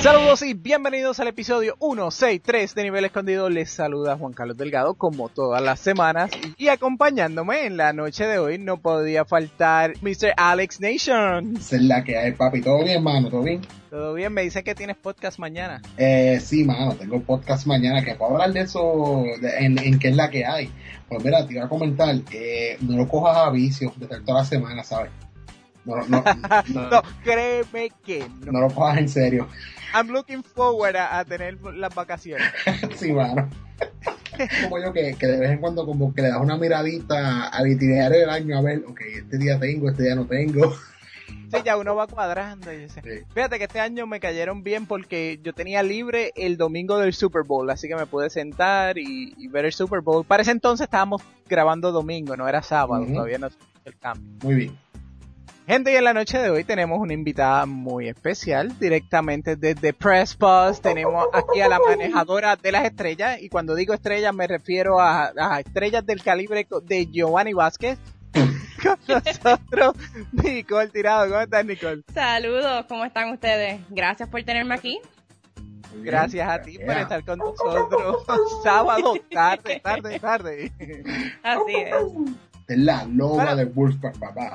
Saludos y bienvenidos al episodio 163 de Nivel Escondido. Les saluda Juan Carlos Delgado como todas las semanas y acompañándome en la noche de hoy no podía faltar Mr. Alex Nation. Esa es la que hay, papi. ¿Todo bien, mano? ¿Todo bien? Todo bien, me dicen que tienes podcast mañana. Sí, mano, tengo podcast mañana que puedo hablar de eso en qué es la que hay. Pues mira, te iba a comentar, no lo cojas a vicio de toda la semana, ¿sabes? No, créeme que no lo cojas en serio. I'm looking forward a tener las vacaciones. Sí, mano. Como yo que de vez en cuando como que le das una miradita al itinerario del año a ver, ok, este día tengo, este día no tengo. Sí, ya uno va cuadrando. Y sí. Fíjate que este año me cayeron bien porque yo tenía libre el domingo del Super Bowl, así que me pude sentar y ver el Super Bowl. Para ese entonces estábamos grabando domingo, no era sábado, todavía no se hizo el cambio. Muy bien. Gente, y en la noche de hoy tenemos una invitada muy especial, directamente desde Press Pause. Tenemos aquí a la manejadora de las estrellas, y cuando digo estrellas me refiero a estrellas del calibre de Giovanni Vázquez. Con nosotros, Nicole Tirado. ¿Cómo estás, Nicole? Saludos, ¿cómo están ustedes? Gracias por tenerme aquí. Gracias a ti por estar con nosotros. Sábado, tarde. Así es. Es la loba de Wolfpack, papá.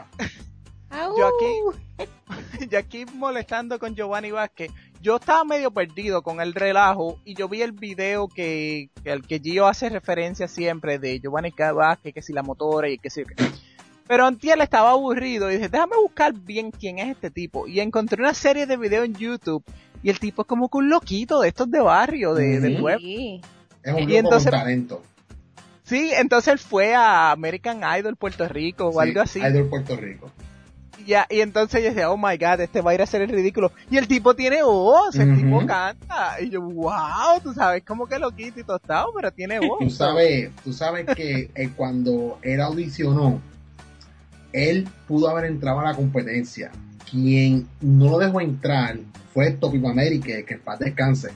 Yo aquí molestando con Giovanni Vázquez. Yo estaba medio perdido con el relajo y yo vi el video al que Gio hace referencia siempre de Giovanni Vázquez, que si la motora y que si... Pero antier estaba aburrido y dije, déjame buscar bien quién es este tipo. Y encontré una serie de videos en YouTube y el tipo es como que un loquito de estos de barrio, del pueblo. Sí. Es un loco con talento. Sí, entonces él fue a American Idol Puerto Rico o algo así. Idol Puerto Rico. Y entonces yo decía, oh my god, este va a ir a hacer el ridículo. Y el tipo tiene voz, el tipo canta. Y yo, wow, tú sabes, como que loquito y tostado, pero tiene voz. Tú sabes que cuando él audicionó, él pudo haber entrado a la competencia. Quien no lo dejó entrar fue Topi Mameri, que en paz descanse.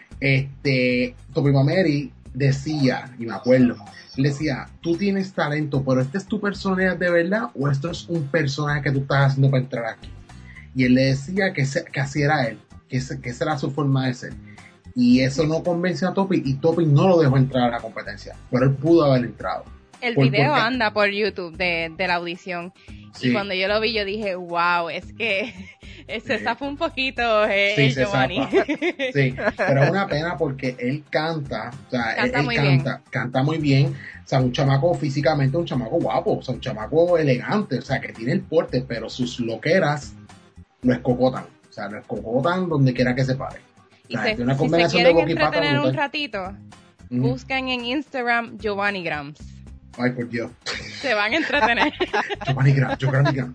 Topi Mameri decía, y me acuerdo, le decía, tú tienes talento, pero ¿este es tu personalidad de verdad o esto es un personaje que tú estás haciendo para entrar aquí? Y él le decía que así era él, que esa era su forma de ser. Y eso no convenció a Topi y Topi no lo dejó entrar a la competencia, pero él pudo haber entrado. El video anda por YouTube de la audición. Sí. Y cuando yo lo vi, yo dije, wow, es que se zafó un poquito el Giovanni. Sí, pero es una pena porque él canta, o sea, canta muy bien. O sea, un chamaco físicamente, un chamaco guapo, o sea, un chamaco elegante, o sea, que tiene el porte, pero sus loqueras lo escocotan. O sea, lo escocotan donde quiera que se pare. O sea, si se quieren entretener un ratito, busquen en Instagram Giovanni Grams. Ay, por Dios. Se van a entretener. Giovanni Grams.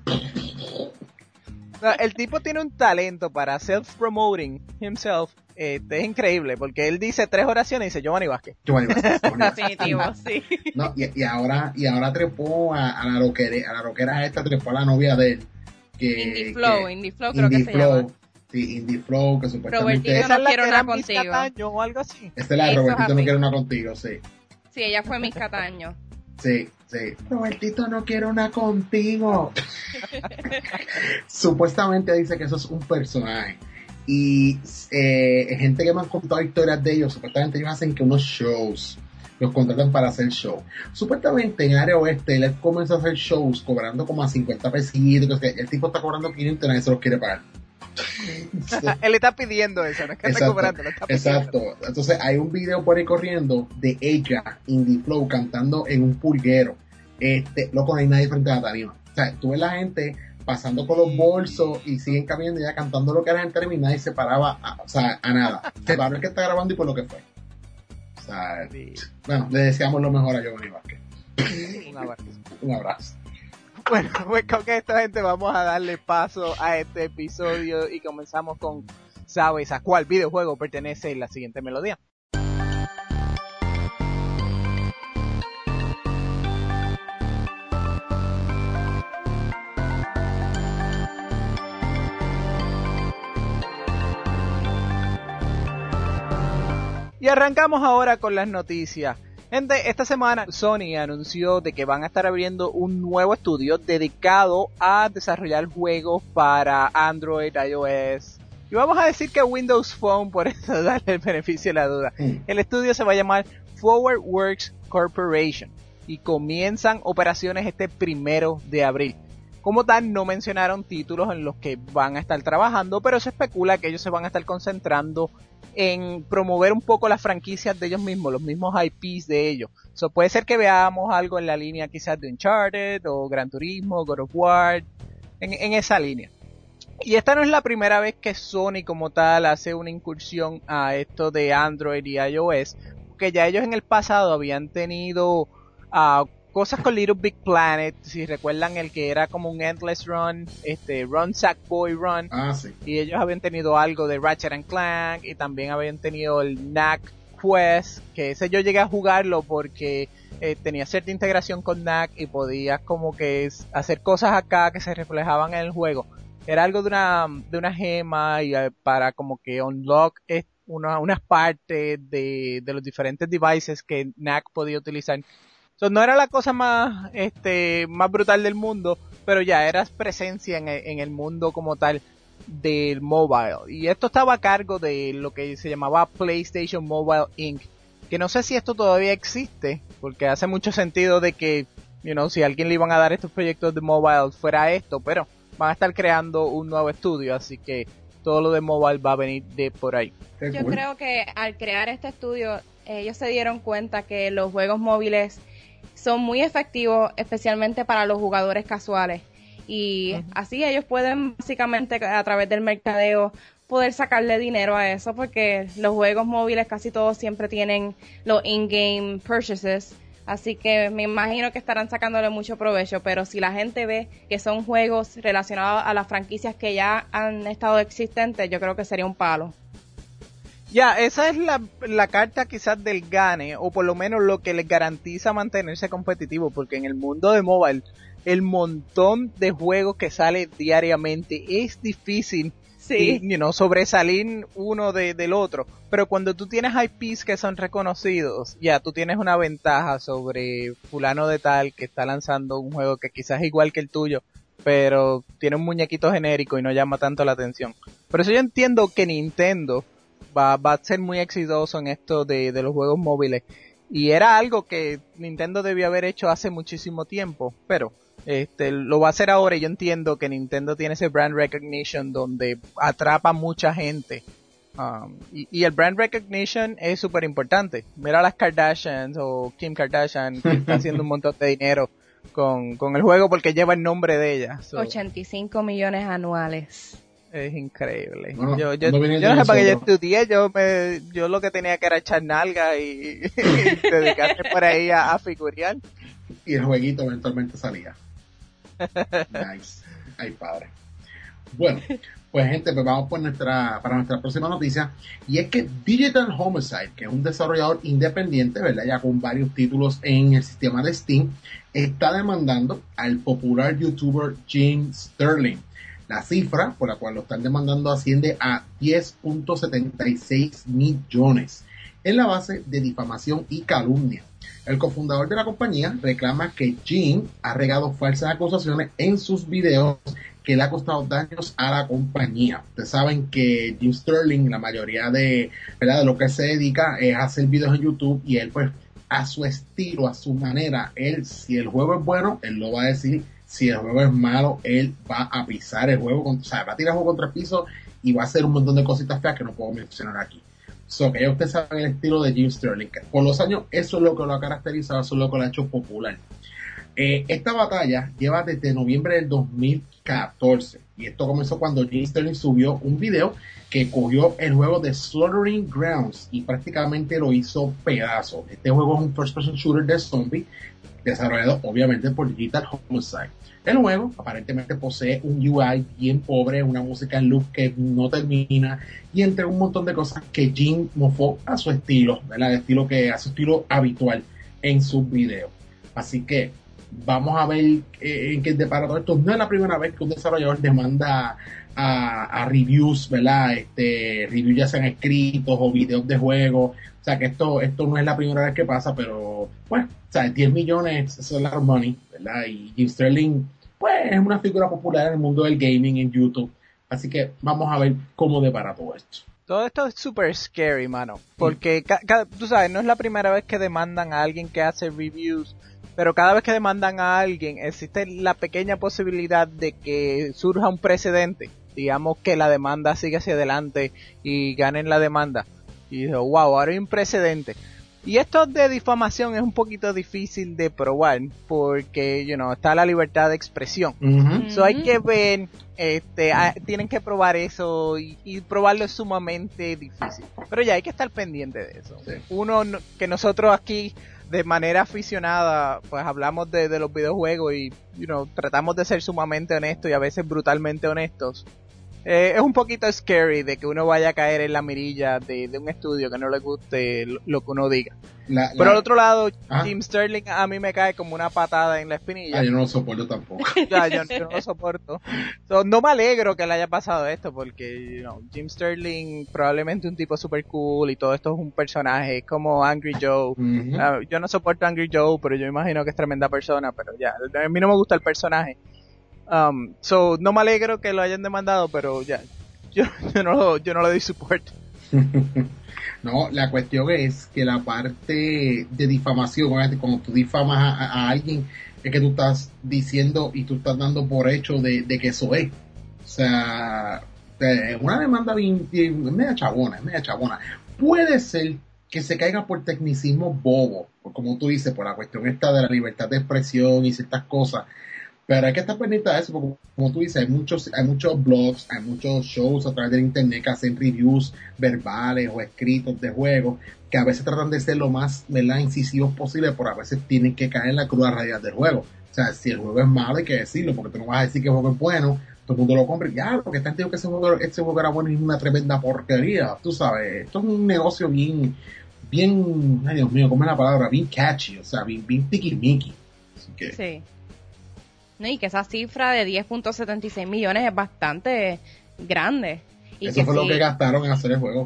No, el tipo tiene un talento para self-promoting himself. Es increíble, porque él dice 3 oraciones y dice Giovanni Vázquez. Definitivo, sí. No, y ahora trepó a la rockera esta, trepó a la novia de él. Indie Flow creo que se llama. Sí, Indie Flow, que supuestamente... Robertito no quiero una contigo. Cataño, o algo así. Esta es la de Robertito no quiere una contigo, sí. Sí, ella fue Miss Cataño. Sí. Robertito no quiere una contigo. Supuestamente dice que eso es un personaje. Y gente que me han contado historias de ellos, supuestamente ellos hacen que unos shows, los contratan para hacer show. Supuestamente en área oeste él comenzó a hacer shows cobrando como a 50 pesitos. El tipo está cobrando 500 y nadie se los quiere pagar. Él está pidiendo eso, no es que está cobrando, lo está pidiendo. Exacto. Entonces hay un video por ahí corriendo de ella, Indie Flow, cantando en un pulguero. Loco, no hay nadie frente a la tarima. O sea, tú ves la gente pasando con los bolsos y siguen caminando ya cantando lo que era en terminar y se paraba a nada. Se paró el que está grabando y por lo que fue. O sea, bueno, le deseamos lo mejor a Giovanni Vázquez. Un abrazo. Bueno, pues con esto, gente, vamos a darle paso a este episodio y comenzamos con ¿sabes a cuál videojuego pertenece la siguiente melodía? Y arrancamos ahora con las noticias. Gente, esta semana Sony anunció de que van a estar abriendo un nuevo estudio dedicado a desarrollar juegos para Android, iOS, Y vamos a decir que Windows Phone, por eso darle el beneficio de la duda. El estudio se va a llamar Forward Works Corporation y comienzan operaciones este 1 de abril. Como tal, no mencionaron títulos en los que van a estar trabajando, pero se especula que ellos se van a estar concentrando en promover un poco las franquicias de ellos mismos, los mismos IPs de ellos. Puede ser que veamos algo en la línea quizás de Uncharted o Gran Turismo, God of War, en esa línea. Y esta no es la primera vez que Sony como tal hace una incursión a esto de Android y iOS, porque ya ellos en el pasado habían tenido cosas con Little Big Planet, si recuerdan el que era como un Endless Run, Run Sackboy Run, sí. Y ellos habían tenido algo de Ratchet and Clank y también habían tenido el Knack Quest, que ese yo llegué a jugarlo porque tenía cierta integración con Knack y podías como que hacer cosas acá que se reflejaban en el juego. Era algo de una gema y para como que unlock unas partes de los diferentes devices que Knack podía utilizar. No era la cosa más brutal del mundo, pero ya era presencia en el mundo como tal del mobile. Y esto estaba a cargo de lo que se llamaba PlayStation Mobile Inc., que no sé si esto todavía existe, porque hace mucho sentido de que, si a alguien le iban a dar estos proyectos de mobile fuera esto, pero van a estar creando un nuevo estudio, así que todo lo de mobile va a venir de por ahí. Yo creo que al crear este estudio, ellos se dieron cuenta que los juegos móviles son muy efectivos, especialmente para los jugadores casuales. Y así ellos pueden básicamente a través del mercadeo poder sacarle dinero a eso, porque los juegos móviles casi todos siempre tienen los in-game purchases. Así que me imagino que estarán sacándole mucho provecho, pero si la gente ve que son juegos relacionados a las franquicias que ya han estado existentes, yo creo que sería un palo. Ya, esa es la carta quizás del gane, o por lo menos lo que les garantiza mantenerse competitivo, porque en el mundo de mobile, el montón de juegos que sale diariamente es difícil sobresalir uno del otro. Pero cuando tú tienes IPs que son reconocidos, ya tú tienes una ventaja sobre fulano de tal que está lanzando un juego que quizás es igual que el tuyo, pero tiene un muñequito genérico y no llama tanto la atención. Por eso yo entiendo que Nintendo va a ser muy exitoso en esto de los juegos móviles. Y era algo que Nintendo debió haber hecho hace muchísimo tiempo, pero lo va a hacer ahora, y yo entiendo que Nintendo tiene ese brand recognition donde atrapa mucha gente. Y el brand recognition es súper importante. Mira a las Kardashians o Kim Kardashian, que está haciendo un montón de dinero con el juego porque lleva el nombre de ella. 85 millones anuales. Es increíble. Bueno, yo no sé para qué yo estudié, yo lo que tenía que era echar nalga y dedicarme por ahí a figurear. Y el jueguito eventualmente salía. Nice. Ay, padre. Bueno, pues gente, pues vamos para nuestra próxima noticia. Y es que Digital Homicide, que es un desarrollador independiente, ¿verdad? Ya con varios títulos en el sistema de Steam, está demandando al popular youtuber Jim Sterling. La cifra por la cual lo están demandando asciende a 10.76 millones en la base de difamación y calumnia. El cofundador de la compañía reclama que Jim ha regado falsas acusaciones en sus videos que le ha costado daños a la compañía. Ustedes saben que Jim Sterling, la mayoría de lo que se dedica es a hacer videos en YouTube, y él pues a su estilo, a su manera, él, si el juego es bueno, él lo va a decir. Si el juego es malo, él va a pisar el juego, va a tirar el juego contra el piso y va a hacer un montón de cositas feas que no puedo mencionar aquí. Que ya ustedes saben el estilo de Jim Sterling. Por los años, eso es lo que lo ha caracterizado, eso es lo que lo ha hecho popular. Esta batalla lleva desde noviembre del 2014, y esto comenzó cuando Jim Sterling subió un video que cogió el juego de Slaughtering Grounds y prácticamente lo hizo pedazo. Este juego es un first person shooter de zombie desarrollado obviamente por Digital Homicide. El juego aparentemente posee un UI bien pobre, una música en loop que no termina, y entre un montón de cosas que Jim mofó a su estilo, ¿verdad? A su estilo habitual en sus videos. Así que vamos a ver en qué depara todo esto. No es la primera vez que un desarrollador demanda a reviews, ¿verdad? Reviews ya sean escritos o videos de juegos. O sea que esto no es la primera vez que pasa, pero bueno, o sea, 10 millones es a lot of money, ¿verdad? Y Jim Sterling, pues, es una figura popular en el mundo del gaming en YouTube. Así que vamos a ver cómo depara todo esto. Todo esto es super scary, mano. Porque, tú sabes, no es la primera vez que demandan a alguien que hace reviews, pero cada vez que demandan a alguien existe la pequeña posibilidad de que surja un precedente. Digamos que la demanda sigue hacia adelante y ganen la demanda. Y digo, wow, ahora hay un precedente. Y esto de difamación es un poquito difícil de probar porque, está la libertad de expresión. So hay que ver, tienen que probar eso y probarlo es sumamente difícil. Pero ya hay que estar pendiente de eso. Sí. Que nosotros aquí de manera aficionada pues hablamos de los videojuegos y, tratamos de ser sumamente honestos y a veces brutalmente honestos. Es un poquito scary de que uno vaya a caer en la mirilla de un estudio que no le guste lo que uno diga. Pero al otro lado, Jim Sterling a mí me cae como una patada en la espinilla. Yo no lo soporto tampoco. Yo no lo soporto. No me alegro que le haya pasado esto porque Jim Sterling probablemente un tipo super cool y todo esto es un personaje, es como Angry Joe. Yo no soporto a Angry Joe, pero yo imagino que es tremenda persona, pero ya, a mí no me gusta el personaje. No me alegro que lo hayan demandado, pero ya, yo no le doy support. No, la cuestión es que la parte de difamación, cuando tú difamas a alguien, es que tú estás diciendo y tú estás dando por hecho de que eso es. O sea, es una demanda bien media chabona. Puede ser que se caiga por tecnicismo bobo, como tú dices, por la cuestión esta de la libertad de expresión y ciertas cosas. Pero hay que estar pendiente de eso, porque como tú dices, hay muchos blogs, hay muchos shows a través del internet que hacen reviews verbales o escritos de juegos, que a veces tratan de ser lo más, ¿verdad?, incisivos posible, pero a veces tienen que caer en la cruda realidad del juego. O sea, si el juego es malo hay que decirlo, porque tú no vas a decir que el juego es bueno, todo el mundo lo compra, ya, porque están diciendo que ese juego era bueno y es una tremenda porquería. Tú sabes, esto es un negocio bien, ay Dios mío, ¿cómo es la palabra? Bien catchy, o sea, bien tiquismiqui. Así que... Sí. No, y que esa cifra de 10.76 millones es bastante grande. Y eso fue lo que gastaron en hacer el juego.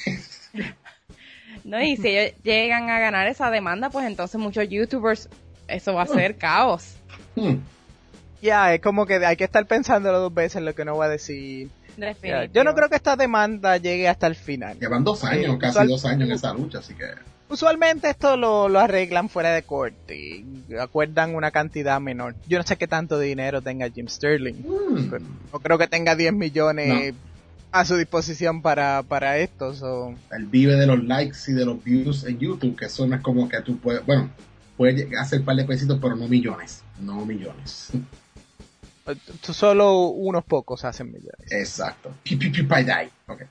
No, y si ellos llegan a ganar esa demanda, pues entonces muchos youtubers, eso va a ser caos. Ya, es como que hay que estar pensándolo dos veces lo que uno va a decir. Yo no creo que esta demanda llegue hasta el final. Llevan 2 años, casi 2 años en esa lucha, así que... Usualmente esto lo arreglan fuera de corte y acuerdan una cantidad menor. Yo no sé qué tanto dinero tenga Jim Sterling. Pero no creo que tenga 10 millones a su disposición para esto. Él vive de los likes y de los views en YouTube, que eso no es como que tú puedes... Bueno, puedes hacer un par de pesitos, pero no millones. No millones. Solo unos pocos hacen millones. Exacto. Okay.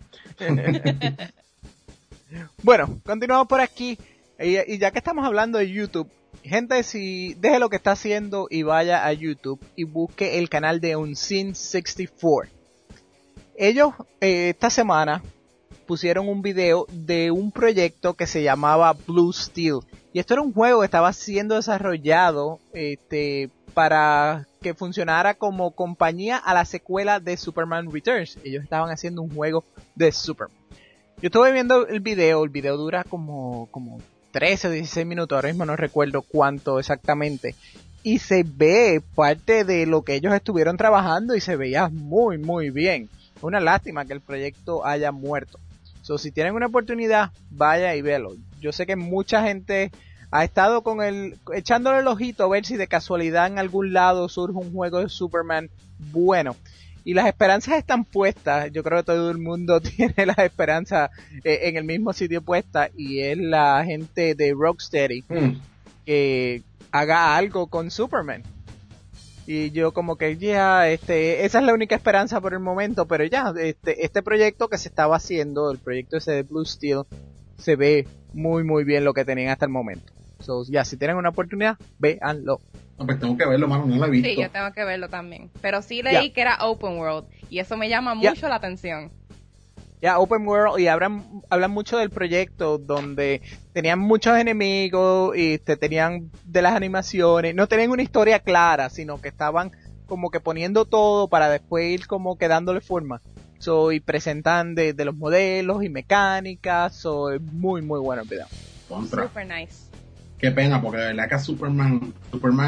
Bueno, continuamos por aquí. Y ya que estamos hablando de YouTube, gente, si deje lo que está haciendo y vaya a YouTube y busque el canal de Unseen64. Ellos esta semana pusieron un video de un proyecto que se llamaba Blue Steel. Y esto era un juego que estaba siendo desarrollado para que funcionara como compañía a la secuela de Superman Returns. Ellos estaban haciendo un juego de Superman. Yo estuve viendo el video dura como 13 o 16 minutos, ahora mismo no recuerdo cuánto exactamente. Y se ve parte de lo que ellos estuvieron trabajando y se veía muy muy bien. Una lástima que el proyecto haya muerto. Si tienen una oportunidad, vaya y véalo. Yo sé que mucha gente ha estado echándole el ojito a ver si de casualidad en algún lado surge un juego de Superman bueno. Y las esperanzas están puestas, yo creo que todo el mundo tiene las esperanzas en el mismo sitio puestas, y es la gente de Rocksteady que haga algo con Superman. Y yo como que esa es la única esperanza por el momento, pero ya, este proyecto que se estaba haciendo, el proyecto ese de Blue Steel, se ve muy muy bien lo que tenían hasta el momento. Si tienen una oportunidad, véanlo. No, pues tengo que verlo, mano, no lo he visto. Sí, yo tengo que verlo también. Pero sí leí que era Open World, y eso me llama mucho la atención. Open World, y hablan mucho del proyecto donde tenían muchos enemigos y tenían de las animaciones, no tenían una historia clara, sino que estaban como que poniendo todo para después ir como que dándole forma. Y presentan de los modelos y mecánicas, es muy muy bueno el video. Contra. Super nice. Qué pena, porque de verdad que Superman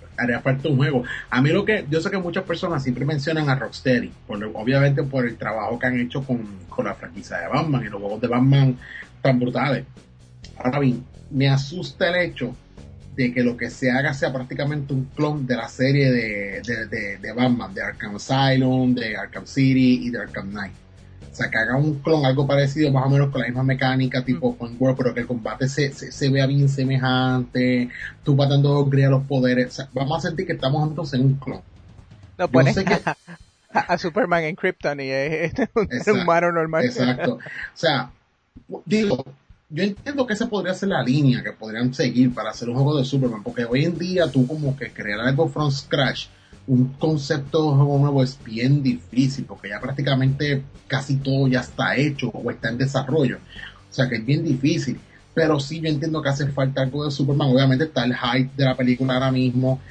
haría falta un juego. A mí yo sé que muchas personas siempre mencionan a Rocksteady, obviamente por el trabajo que han hecho con la franquicia de Batman y los juegos de Batman tan brutales. Ahora bien, me asusta el hecho de que lo que se haga sea prácticamente un clon de la serie de Batman, de Arkham Asylum, de Arkham City y de Arkham Knight. O sea, que haga un clon, algo parecido, más o menos con la misma mecánica, tipo Point World, pero que el combate se vea bien semejante, tú vas dando upgrade a los poderes. O sea, vamos a sentir que estamos entonces en un clon. Lo pones a Superman en Krypton y es un humano normal. Exacto. O sea, digo, yo entiendo que esa podría ser la línea que podrían seguir para hacer un juego de Superman, porque hoy en día tú como que crear algo from scratch, un concepto de juego nuevo es bien difícil, porque ya prácticamente casi todo ya está hecho o está en desarrollo. O sea que es bien difícil. Pero sí, yo entiendo que hace falta algo de Superman. Obviamente está el hype de la película ahora mismo.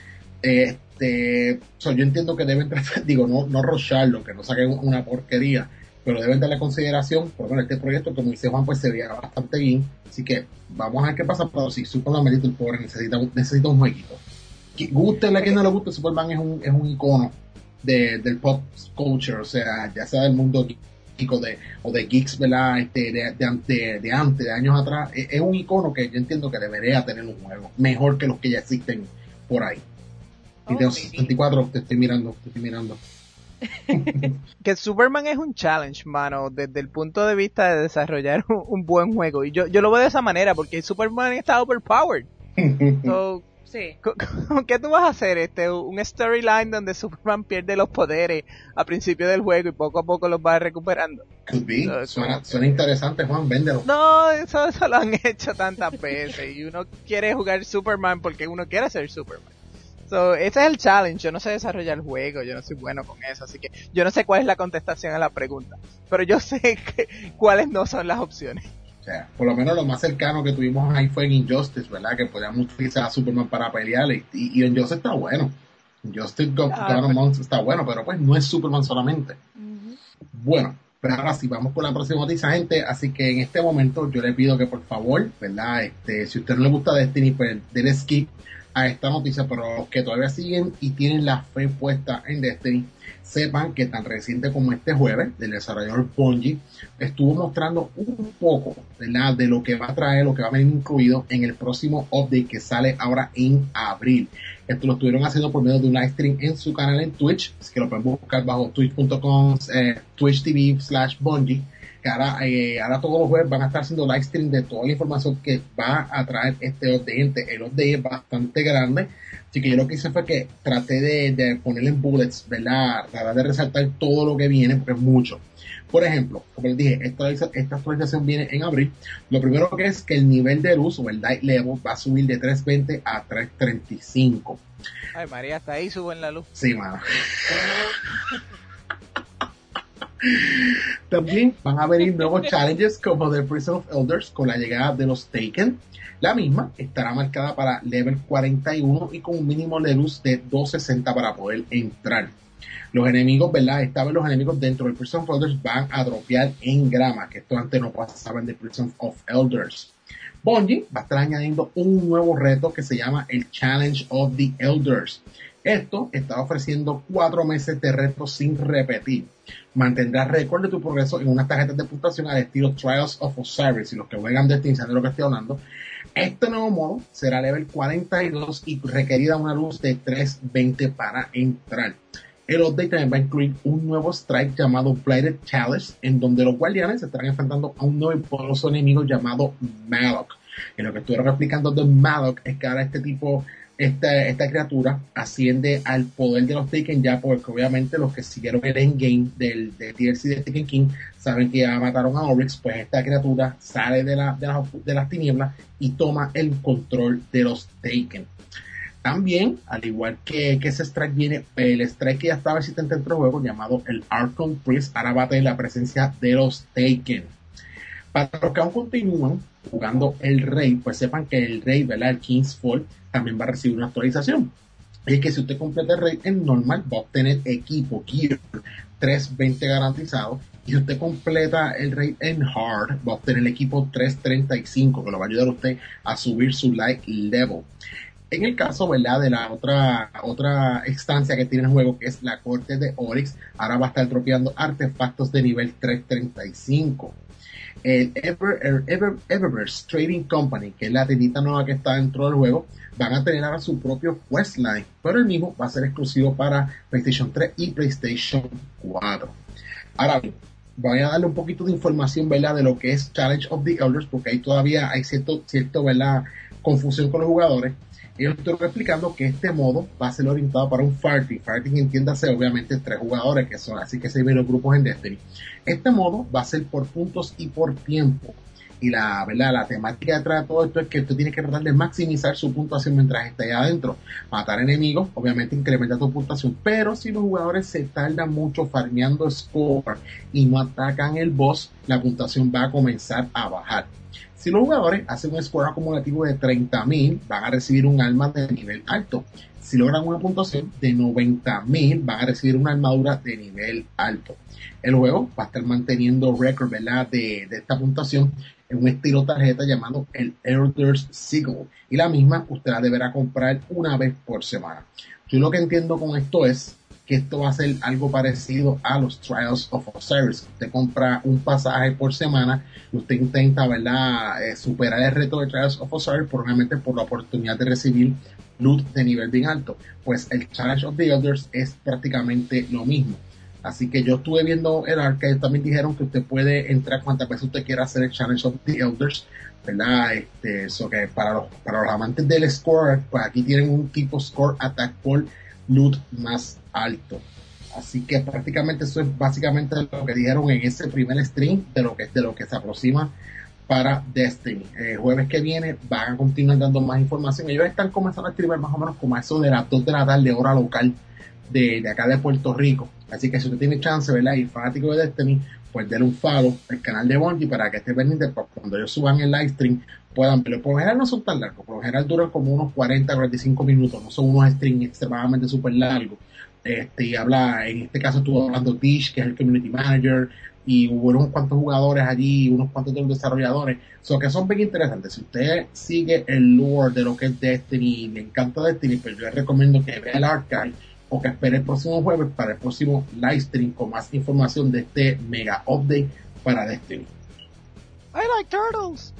Yo entiendo que deben tratar, digo, no rusharlo, que no saquen una porquería, pero deben darle consideración. Por bueno, este proyecto, como dice Juan, pues se veía bastante bien. Así que vamos a ver qué pasa. Pero si Superman merece el pobre, necesita un jueguito. Guste a quien no le guste, Superman es un icono del pop culture, o sea, ya sea del mundo geek o de geeks, ¿verdad? De antes, de años atrás, es un icono que yo entiendo que debería tener un juego mejor que los que ya existen por ahí. Y de 64 te estoy mirando. Que Superman es un challenge, mano, desde el punto de vista de desarrollar un buen juego, y yo lo veo de esa manera, porque Superman está overpowered. So, sí. ¿Qué tú vas a hacer? Un storyline donde Superman pierde los poderes a principio del juego y poco a poco los va recuperando. Could be. Suena interesante, Juan, véndelo. No, eso lo han hecho tantas veces y uno quiere jugar Superman porque uno quiere ser Superman. So, ese es el challenge. Yo no sé desarrollar el juego, yo no soy bueno con eso, así que yo no sé cuál es la contestación a la pregunta, pero yo sé cuáles no son las opciones. O sea, por lo menos lo más cercano que tuvimos ahí fue en Injustice, ¿verdad? Que podíamos utilizar a Superman para pelear y Injustice está bueno. Injustice God of Monsters está bueno, pero pues no es Superman solamente. Uh-huh. Bueno, pero ahora sí, vamos con la próxima noticia, gente. Así que en este momento yo le pido que por favor, ¿verdad? Si a usted no le gusta Destiny, pues denle skip a esta noticia, pero los que todavía siguen y tienen la fe puesta en Destiny, sepan que tan reciente como este jueves, el desarrollador Bungie estuvo mostrando un poco, ¿verdad?, de lo que va a traer, lo que va a venir incluido en el próximo update que sale ahora en abril. Esto lo estuvieron haciendo por medio de un live stream en su canal en Twitch, así que lo pueden buscar bajo twitch.com, Twitch TV/Bungie. Que ahora todos los jueves van a estar haciendo live stream de toda la información que va a traer este update. El update es bastante grande, así que yo lo que hice fue que traté de ponerle en bullets, ¿verdad? Tratar de resaltar todo lo que viene, porque es mucho. Por ejemplo, como les dije, esta actualización viene en abril. Lo primero que es que el nivel de luz o el light level va a subir de 320 a 335. Ay, María, hasta ahí suben la luz. Sí, mano. También van a venir nuevos challenges como The Prison of Elders con la llegada de los Taken. La misma estará marcada para level 41 y con un mínimo de luz de 260 para poder entrar. Los enemigos, ¿verdad? Esta vez los enemigos dentro del Prison of Elders van a dropear en grama, que esto antes no pasaba en The Prison of Elders. Bungie va a estar añadiendo un nuevo reto que se llama el Challenge of the Elders. Esto está ofreciendo 4 meses de reto sin repetir. Mantendrás récord de tu progreso en unas tarjetas de puntuación al estilo Trials of Osiris. Y los que juegan Destiny saben de lo que estoy hablando. Este nuevo modo será level 42 y requerida una luz de 320 para entrar. El update también va a incluir un nuevo strike llamado Blighted Chalice, en donde los guardianes se estarán enfrentando a un nuevo y poderoso enemigo llamado Malok. Y lo que estuvieron explicando de Malok es que ahora esta criatura asciende al poder de los Taken ya, porque obviamente los que siguieron el endgame del DLC de Taken King saben que ya mataron a Oryx. Pues esta criatura sale de las tinieblas y toma el control de los Taken. También, al igual que ese strike, viene el strike que ya estaba existente dentro del juego llamado el Archon Priest. Ahora va a tener la presencia de los Taken. Para los que aún continúan jugando el Raid, pues sepan que el Raid, ¿verdad?, el King's Fall, también va a recibir una actualización. Y es que si usted completa el Raid en normal, va a obtener equipo Gear 320 garantizado. Y si usted completa el Raid en Hard, va a obtener el equipo 335, que lo va a ayudar a usted a subir su light level. En el caso, ¿verdad?, de la otra instancia que tiene el juego, que es la corte de Oryx, ahora va a estar dropeando artefactos de nivel 335. El Eververse Trading Company, que es la tiendita nueva que está dentro del juego, van a tener ahora su propio questline, pero el mismo va a ser exclusivo para PlayStation 3 y PlayStation 4. Ahora bien, voy a darle un poquito de información, ¿verdad?, de lo que es Challenge of the Elders, porque ahí todavía hay cierto ¿verdad?, confusión con los jugadores. Yo estoy explicando que este modo va a ser orientado para un fighting. Fighting, entiéndase, obviamente 3 jugadores, que son así que se ven los grupos en Destiny. Este modo va a ser por puntos y por tiempo. Y la temática detrás de todo esto es que tú tienes que tratar de maximizar su puntuación mientras esté ahí adentro. Matar enemigos, obviamente incrementa tu puntuación, pero si los jugadores se tardan mucho farmeando score y no atacan el boss, la puntuación va a comenzar a bajar. Si los jugadores hacen un score acumulativo de 30,000, van a recibir un arma de nivel alto. Si logran una puntuación de 90,000, van a recibir una armadura de nivel alto. El juego va a estar manteniendo récord, ¿verdad?, de esta puntuación en un estilo tarjeta llamado el Elder's Sigil. Y la misma usted la deberá comprar una vez por semana. Yo lo que entiendo con esto es que esto va a ser algo parecido a los Trials of Osiris. Usted compra un pasaje por semana y usted intenta, ¿verdad?, superar el reto de Trials of Osiris, probablemente por la oportunidad de recibir loot de nivel bien alto. Pues el Challenge of the Elders es prácticamente lo mismo. Así que yo estuve viendo el arcade, también dijeron que usted puede entrar cuantas veces usted quiera hacer el Challenge of the Elders, ¿verdad? Eso que para los amantes del score, pues aquí tienen un tipo score attack por loot más alto. Así que prácticamente eso es básicamente lo que dijeron en ese primer stream de lo que se aproxima para Destiny. El jueves que viene van a continuar dando más información. Ellos están comenzando a streamar más o menos como a eso de las 2 de la tarde, hora local de acá de Puerto Rico. Así que si usted tiene chance, ¿verdad?, y fanático de Destiny, pues denle un follow al canal de Bungie para que esté pendiente, pues cuando ellos suban el live stream puedan, pero por lo general no son tan largos, por lo general duran como unos 40-45 minutos, no son unos streams extremadamente súper largos. Y habla, en este caso estuvo hablando Tish, que es el community manager, y hubo unos cuantos jugadores allí, unos cuantos de los desarrolladores, que son bien interesantes. Si usted sigue el lore de lo que es Destiny, le encanta Destiny, pues yo les recomiendo que vea el archive o que espere el próximo jueves para el próximo live stream con más información de este mega update para Destiny. I like turtles.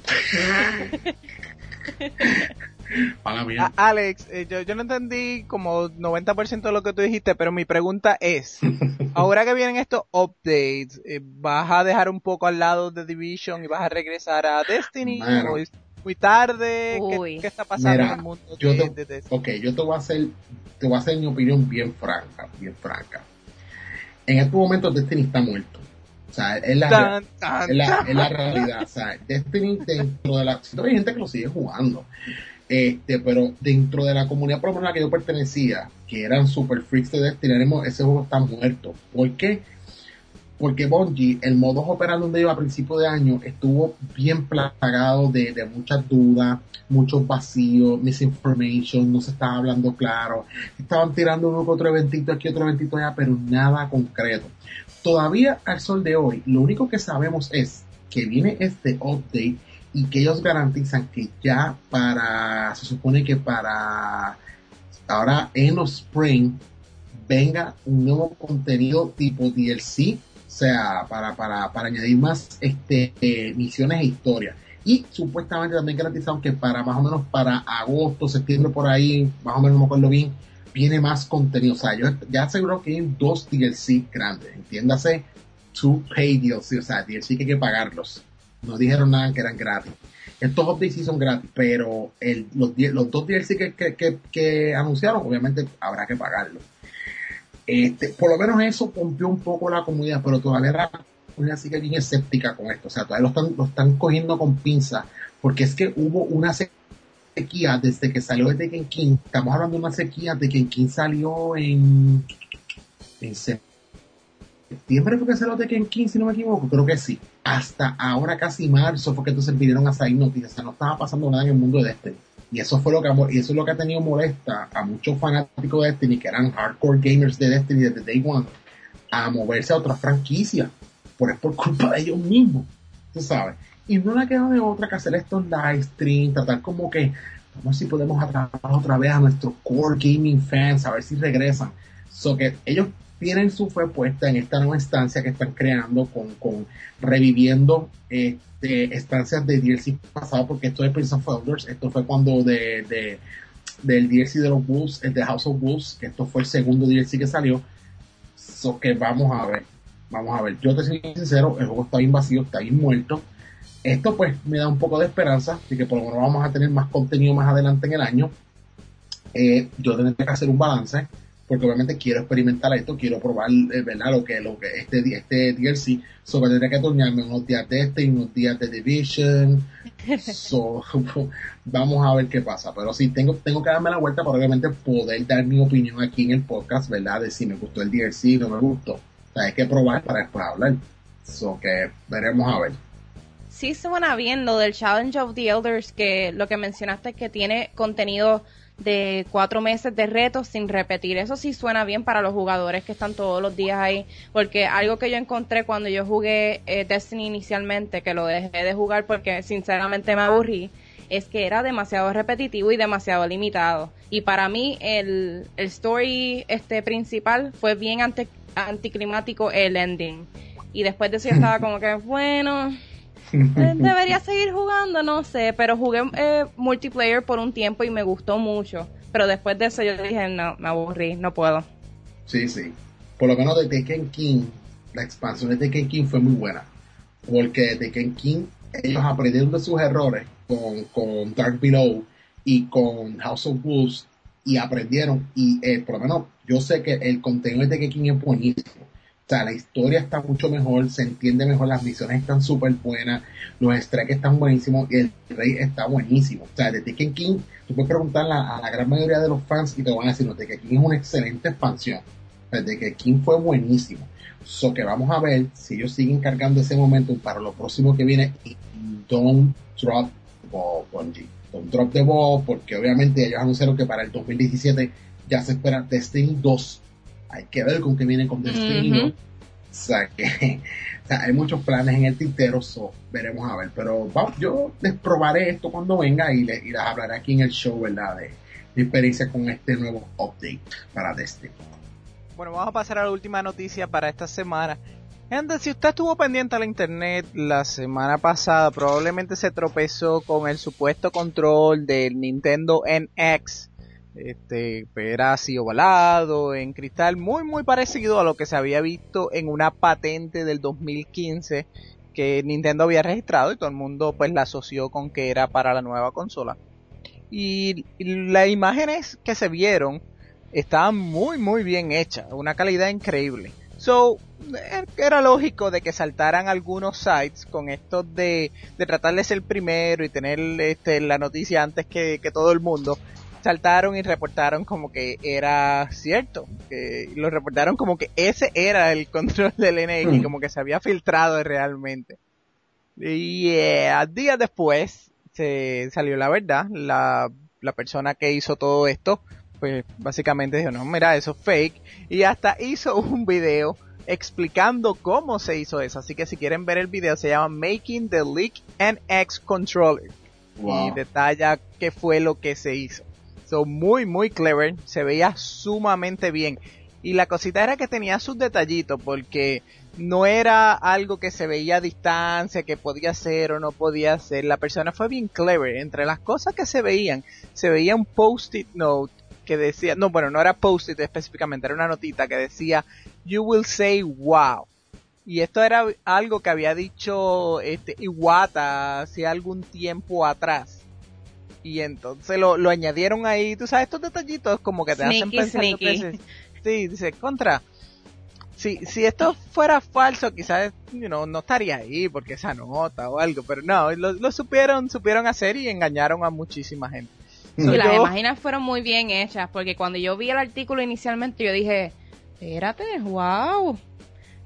Alex, yo no entendí como 90% de lo que tú dijiste, pero mi pregunta es, ahora que vienen estos updates, ¿vas a dejar un poco al lado de Division y vas a regresar a Destiny? ¿O es muy tarde? ¿Qué está pasando en el mundo de Destiny? Ok, yo te voy a hacer mi opinión bien franca. En este momento Destiny está muerto. O sea, es la realidad. O sea, Destiny dentro de la... hay gente que lo sigue jugando. Pero dentro de la comunidad por la que yo pertenecía, que eran super freaks de Destiny, ese juego está muerto. ¿Por qué? Porque Bungie, el modo operando donde iba a principio de año, estuvo bien plagado de muchas dudas, muchos vacíos, misinformation, no se estaba hablando claro, estaban tirando uno que otro eventito aquí, otro eventito allá, pero nada concreto. Todavía al sol de hoy, lo único que sabemos es que viene este update y que ellos garantizan que ya se supone que para ahora en Spring venga un nuevo contenido tipo DLC, o sea, para añadir más misiones e historias. Y supuestamente también garantizaron que para más o menos para agosto, septiembre, por ahí, más o menos no me acuerdo bien, viene más contenido. O sea, yo ya aseguro que hay 2 DLC grandes, entiéndase, 2 pay DLC, o sea, DLC que hay que pagarlos. No dijeron nada que eran gratis. Estos updates sí son gratis, pero los 2 DLC que anunciaron, obviamente habrá que pagarlos. Por lo menos eso pompió un poco la comunidad, pero todavía la comunidad sigue bien escéptica con esto. O sea, todavía lo están cogiendo con pinzas, porque es que hubo una sequía desde que salió de Taken King. Estamos hablando de una sequía de que King salió en septiembre, fue que salió Taken King, si no me equivoco, creo que sí. Hasta ahora casi marzo fue que entonces vinieron a salir noticias. O sea, no estaba pasando nada en el mundo de Destiny. Y eso es lo que ha tenido molesta a muchos fanáticos de Destiny, que eran hardcore gamers de Destiny desde Day One, a moverse a otra franquicia. Es por culpa de ellos mismos, tú sabes. Y no le ha quedado de otra que hacer estos live streams, tratar como que vamos a ver si podemos atrapar otra vez a nuestros core gaming fans, a ver si regresan. So que ellos tienen su fe puesta en esta nueva instancia que están creando con reviviendo estancias de DLC pasado, porque esto de Prince of Elders, esto fue cuando del DLC de los Wolves, el de House of Wolves, que esto fue el segundo DLC que salió. So que vamos a ver, yo te soy sincero, el juego está bien vacío, está bien muerto. Esto pues me da un poco de esperanza de que por lo menos vamos a tener más contenido más adelante en el año. Yo tendré que hacer un balance, porque obviamente quiero experimentar esto, quiero probar, ¿verdad? Lo que este DLC, so que tendré que tornearme unos días de y unos días de Division. So, vamos a ver qué pasa, pero sí, tengo que darme la vuelta para obviamente poder dar mi opinión aquí en el podcast, ¿verdad? De si me gustó el DLC, no me gustó. O sea, hay que probar para después hablar. So que veremos a ver. Sí suena bien lo del Challenge of the Elders, que lo que mencionaste que tiene contenido de 4 meses de retos sin repetir. Eso sí suena bien para los jugadores que están todos los días ahí, porque algo que yo encontré cuando yo jugué Destiny inicialmente, que lo dejé de jugar porque sinceramente me aburrí, es que era demasiado repetitivo y demasiado limitado. Y para mí el story principal fue bien anticlimático el ending. Y después de eso yo estaba como que, bueno, debería seguir jugando, no sé, pero jugué multiplayer por un tiempo y me gustó mucho, pero después de eso yo dije, no, me aburrí, no puedo. Sí, por lo menos de Taken King, la expansión de Taken King fue muy buena, porque de Taken King ellos aprendieron de sus errores con Dark Below y con House of Wolves, y aprendieron, y por lo menos yo sé que el contenido de Taken King es buenísimo. O sea, la historia está mucho mejor, se entiende mejor, las misiones están súper buenas, los strikes están buenísimos y el rey está buenísimo. O sea, de Taken King, tú puedes preguntar a la gran mayoría de los fans y te van a decir, no, Taken King es una excelente expansión. O sea, Taken King fue buenísimo. So que vamos a ver si ellos siguen cargando ese momento para lo próximo que viene y don't drop the ball, Bungie. Don't drop the ball, porque obviamente ellos anunciaron que para el 2017 ya se espera Destiny 2. Hay que ver con qué viene con Destiny 2. O sea, hay muchos planes en el tintero, veremos a ver. Pero vamos, yo les probaré esto cuando venga y les hablaré aquí en el show, ¿verdad? De mi experiencia con este nuevo update para Destiny. Bueno, vamos a pasar a la última noticia para esta semana. Gente, si usted estuvo pendiente a la internet la semana pasada, probablemente se tropezó con el supuesto control del Nintendo NX. Era así ovalado, en cristal, muy muy parecido a lo que se había visto en una patente del 2015 que Nintendo había registrado y todo el mundo pues la asoció con que era para la nueva consola. Y las imágenes que se vieron estaban muy muy bien hechas, una calidad increíble. So, era lógico de que saltaran algunos sites con esto de tratar de ser primero y tener la noticia antes que todo el mundo. Saltaron y reportaron como que era cierto, que lo reportaron como que ese era el control del NX, como que se había filtrado realmente. Y días después se salió la verdad, la persona que hizo todo esto, pues básicamente dijo, no, mira, eso es fake, y hasta hizo un video explicando cómo se hizo eso, así que si quieren ver el video se llama Making the Leak NX Controller, y detalla qué fue lo que se hizo. So, muy muy clever, se veía sumamente bien, y la cosita era que tenía sus detallitos, porque no era algo que se veía a distancia, que podía ser o no podía ser. La persona fue bien clever. Entre las cosas que se veía un post-it note que decía, no, bueno, no era post-it específicamente, era una notita que decía, you will say wow. Y esto era algo que había dicho Iwata hace algún tiempo atrás. Y entonces lo añadieron ahí, tú sabes, estos detallitos como que te hacen pensar dos veces. Sí, dice, contra, si esto fuera falso, quizás no estaría ahí porque esa nota o algo, pero no, lo supieron hacer y engañaron a muchísima gente. Sí, las imágenes fueron muy bien hechas, porque cuando yo vi el artículo inicialmente yo dije, espérate, wow,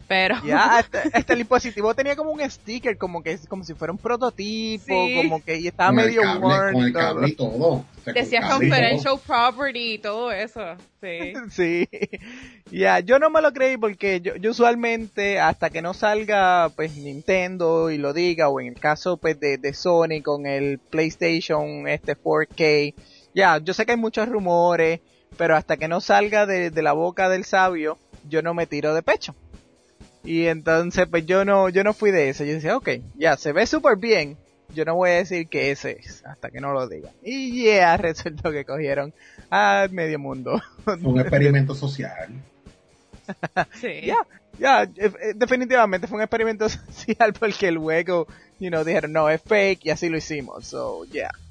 pero... Ya, hasta el dispositivo tenía como un sticker, como si fuera un prototipo, Sí. como que y estaba Con el medio cable, worn con y el todo. cable y todo. O sea, con Decía cable y todo. confidential property y todo eso. Sí. Sí, ya, yo no me lo creí porque yo usualmente hasta que no salga pues Nintendo y lo diga, o en el caso pues de Sony con el PlayStation 4K, ya, yo sé que hay muchos rumores, pero hasta que no salga de la boca del sabio, yo no me tiro de pecho. Y entonces pues yo no fui de eso, yo decía, ok, ya, se ve súper bien, yo no voy a decir que ese es, hasta que no lo digan. Y ya, resultó que cogieron a medio mundo. Fue un experimento social. Sí. Definitivamente fue un experimento social porque luego, dijeron, no, es fake y así lo hicimos. So,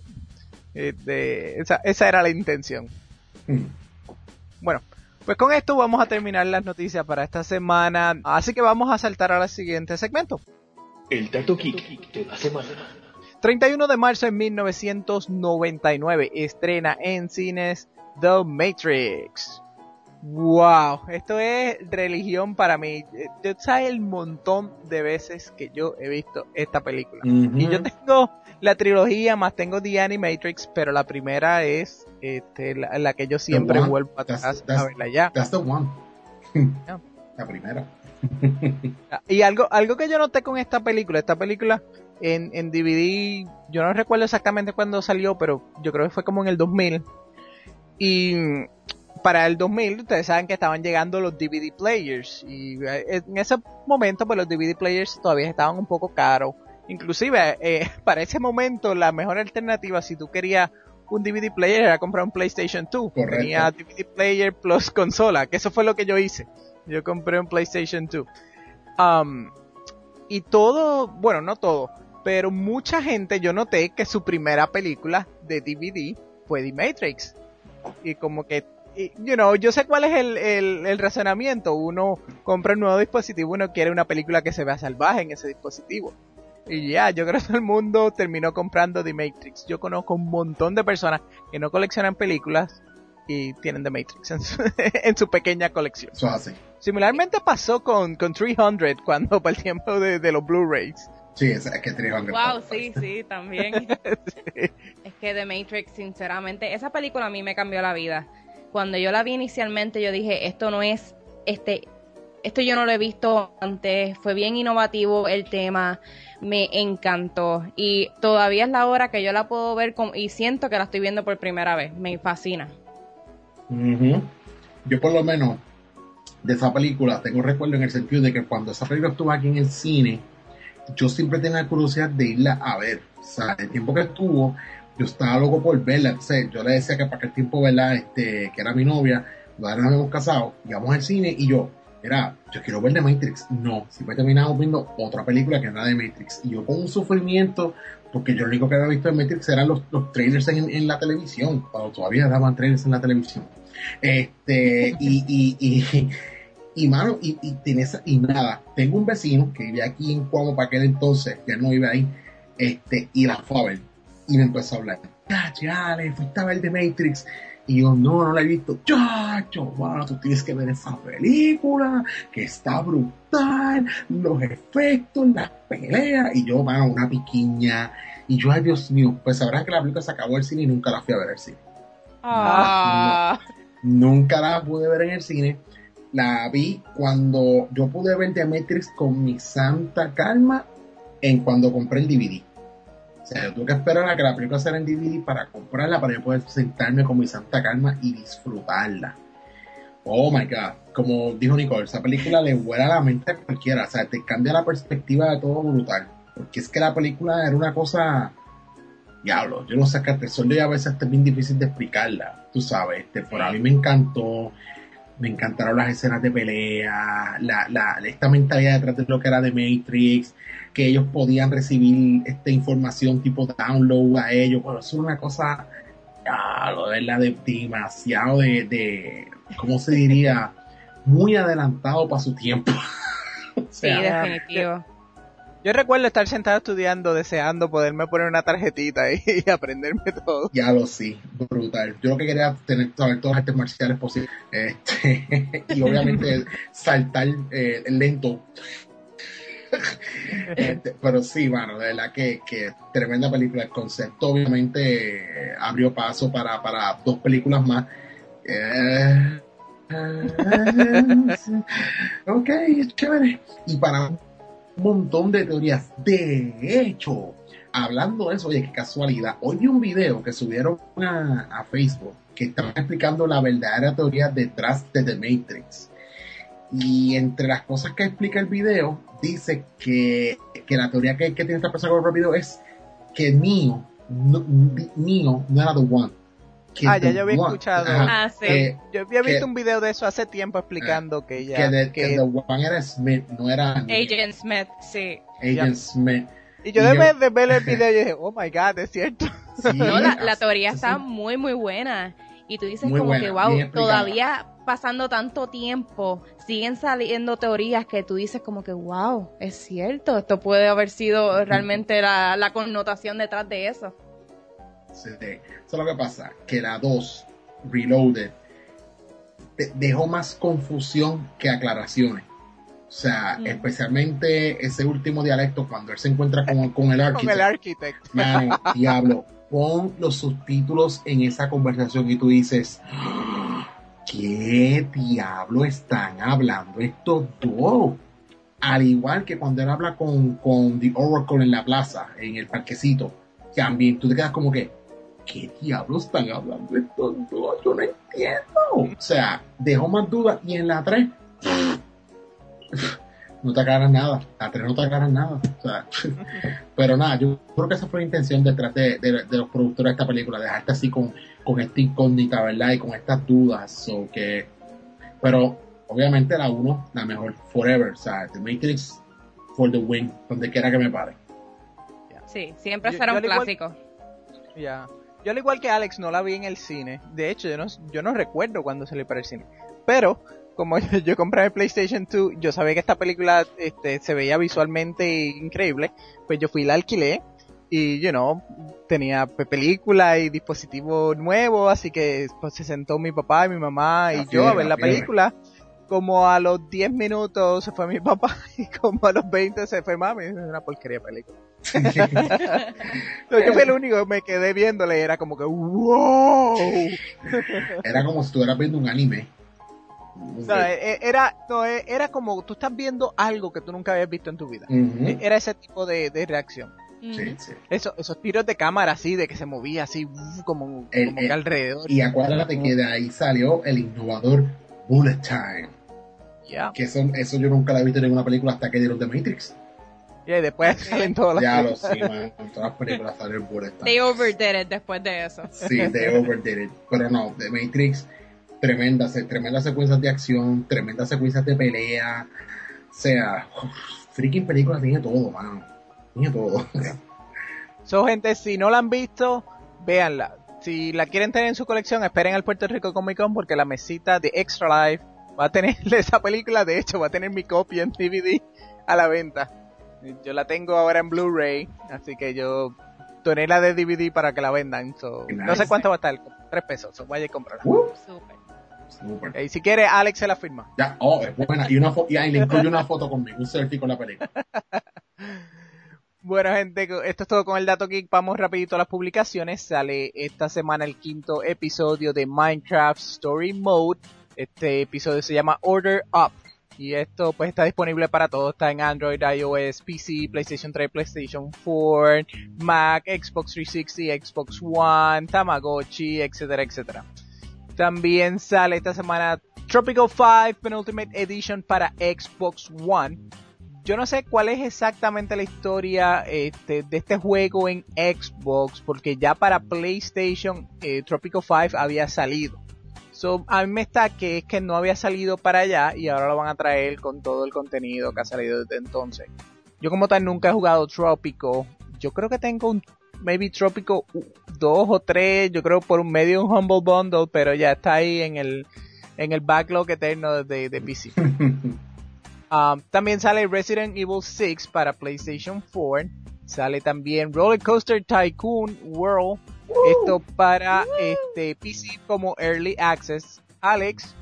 esa era la intención. Bueno, pues con esto vamos a terminar las noticias para esta semana. Así que vamos a saltar al siguiente segmento. El dato geek de la semana. 31 de marzo de 1999 estrena en cines The Matrix. Wow, esto es religión para mí. Yo sé el montón de veces que yo he visto esta película. Y yo tengo la trilogía, más tengo The Animatrix, pero la primera es la que yo siempre vuelvo atrás a verla ya. That's the one. Yeah. La primera. Y algo que yo noté con esta película en DVD, yo no recuerdo exactamente cuándo salió, pero yo creo que fue como en el 2000. Y para el 2000, ustedes saben que estaban llegando los DVD players. Y en ese momento, pues los DVD players todavía estaban un poco caros. Inclusive, para ese momento, la mejor alternativa, si tú querías un DVD player, era comprar un PlayStation 2. Correcto. Tenía DVD player plus consola, que eso fue lo que yo hice. Yo compré un PlayStation 2. Y todo, bueno, no todo, pero mucha gente, yo noté que su primera película de DVD fue The Matrix. Y como que, yo sé cuál es el razonamiento. Uno compra un nuevo dispositivo, uno quiere una película que se vea salvaje en ese dispositivo. Y yo creo que todo el mundo terminó comprando The Matrix. Yo conozco un montón de personas que no coleccionan películas y tienen The Matrix en su pequeñña colección. Eso hace. Similarmente pasó con 300 cuando para el tiempo de los Blu-rays. Sí, es que 300. Wow, sí, también. Sí. Es que The Matrix, sinceramente, esa película a mí me cambió la vida. Cuando yo la vi inicialmente, yo dije, esto no es, esto yo no lo he visto antes, fue bien innovativo el tema, me encantó. Y todavía es la hora que yo la puedo ver y siento que la estoy viendo por primera vez, me fascina. Yo por lo menos de esa película tengo recuerdo en el sentido de que cuando esa película estuvo aquí en el cine, yo siempre tenía curiosidad de irla a ver. O sea, el tiempo que estuvo, yo estaba loco por verla. Entonces yo le decía que para aquel tiempo, ¿verdad? Que era mi novia, nos habíamos casado, íbamos al cine y yo quiero ver The Matrix. No, siempre terminamos viendo otra película que era The Matrix. Y yo con un sufrimiento, porque yo lo único que había visto de Matrix eran los trailers en la televisión, cuando todavía daban trailers en la televisión. Mano, y nada, tengo un vecino que vivía aquí en Cuamo para aquel entonces, ya no vive ahí, y la fue a ver, y me empezó a hablar, chale, fuiste a ver The Matrix, y yo, no la he visto, chacho, bueno, tú tienes que ver esa película, que está brutal, los efectos, las peleas, y yo, mano, una piquiña, y yo, ay Dios mío, pues sabrás que la película se acabó el cine y nunca la fui a ver al cine. No, nunca la pude ver en el cine. La vi cuando yo pude ver The Matrix con mi santa calma cuando compré el DVD. O sea, yo tuve que esperar a que la película saliera en DVD para comprarla, para yo poder sentarme con mi santa calma y disfrutarla. Oh my God. Como dijo Nicole, esa película le vuela la mente a cualquiera. O sea, te cambia la perspectiva de todo brutal. Porque es que la película era una cosa... Diablo, yo no sé, que solo a veces es bien difícil de explicarla, tú sabes, pero a mí me encantó, me encantaron las escenas de pelea, esta mentalidad detrás de lo que era The Matrix, que ellos podían recibir esta información tipo download a ellos, bueno, eso es una cosa, diablo, de verdad, demasiado de, ¿cómo se diría? Muy adelantado para su tiempo. Sí, definitivo. Yo recuerdo estar sentado estudiando, deseando poderme poner una tarjetita y aprenderme todo. Ya lo sí, brutal. Yo lo que quería tener saber todas las artes marciales posibles. Y obviamente saltar lento. Pero sí, bueno, de verdad que tremenda película. El concepto obviamente abrió paso para 2 películas más. Ok, es chévere. Y para un montón de teorías. De hecho, hablando de eso, oye, qué casualidad. Hoy vi un video que subieron a Facebook que estaban explicando la verdadera teoría detrás de The Matrix. Y entre las cosas que explica el video, dice que la teoría que tiene esta persona con el video es que Neo no era The One. Ya yo había escuchado. Sí. Yo había visto un video de eso hace tiempo explicando que The One era Smith, no era Agent Smith, sí. Agent Smith. Y yo de ver el video y dije, oh my god, es cierto. Sí, No, la teoría está muy, muy buena. Y tú dices muy como buena, que, wow, todavía pasando tanto tiempo, siguen saliendo teorías que tú dices como que, wow, es cierto, esto puede haber sido realmente la connotación detrás de eso. Sí. Eso es lo que pasa, que la 2, Reloaded, dejó más confusión que aclaraciones. O sea, especialmente ese último dialecto cuando él se encuentra con el Architect. Con el Architect. Mano, diablo, pon los subtítulos en esa conversación y tú dices, ¿qué diablo están hablando estos dos? Al igual que cuando él habla con The Oracle en la plaza, en el parquecito, también tú te quedas como que, ¿qué diablo están hablando estos dos? Yo no entiendo. O sea, dejó más dudas. Y en la 3, no te aclaran nada. La 3 no te aclaran nada. O sea, pero nada, yo creo que esa fue la intención detrás de los productores de esta película, dejarte así con esta incógnita, ¿verdad? Y con estas dudas. Pero obviamente la 1, la mejor forever. O sea, The Matrix for the win, donde quiera que me pare. Sí, siempre será un clásico. Yo al igual que Alex no la vi en el cine. De hecho, yo no recuerdo cuando salió para el cine. Pero como yo compré el PlayStation 2, yo sabía que esta película se veía visualmente increíble, pues yo fui y la alquilé y tenía película y dispositivo nuevo, así que pues se sentó mi papá y mi mamá y yo a ver la película. Como a los 10 minutos se fue mi papá y como a los 20 se fue mami. Es una porquería de película. Yo fui el único que me quedé viéndole y era como que wow. Era como si estuvieras viendo un anime. Era como tú estás viendo algo que tú nunca habías visto en tu vida. Uh-huh. Era ese tipo de reacción. Sí. Esos tiros de cámara así, de que se movía así, como que alrededor. Y acuérdate que de ahí salió el innovador Bullet Time. Que eso yo nunca la he visto en ninguna película hasta que dieron The Matrix. Y después salen todas las películas. Ya lo sé, man. En todas las películas sale el Bullet Time. They overdid it después de eso. Sí, they overdid it. Pero no, The Matrix, tremendas secuencias de acción, tremendas secuencias de pelea. O sea, freaking película tiene todo, mano. Tiene todo. Gente, si no la han visto, véanla. Si la quieren tener en su colección, esperen al Puerto Rico Comic Con porque la mesita de Extra Life va a tener esa película. De hecho, va a tener mi copia en DVD a la venta. Yo la tengo ahora en Blu-ray, así que yo doné la de DVD para que la vendan. Nice. No sé cuánto va a estar, $3. Vaya y cómprala. Super. Y si quiere, Alex se la firma. Ya, es buena. Y le incluye una foto conmigo, un selfie con la película. Bueno, gente, esto es todo con el Dato Geek. Vamos rapidito a las publicaciones. Sale esta semana el 5º episodio de Minecraft Story Mode. Este episodio se llama Order Up. Y esto pues está disponible para todos. Está en Android, iOS, PC, PlayStation 3, PlayStation 4, Mac, Xbox 360, Xbox One, Tamagotchi, etcétera, etcétera. También sale esta semana Tropical 5 Penultimate Edition para Xbox One. Yo no sé cuál es exactamente la historia de este juego en Xbox, porque ya para PlayStation Tropical 5 había salido. A mí me está que es que no había salido para allá y ahora lo van a traer con todo el contenido que ha salido desde entonces. Yo como tal nunca he jugado Tropical. Yo creo que tengo un maybe Tropical 2 o 3, yo creo por un medio un Humble Bundle, pero ya está ahí en el backlog eterno de PC. También sale Resident Evil 6 para PlayStation 4. Sale también Roller Coaster Tycoon World. Esto para PC como Early Access. Alex.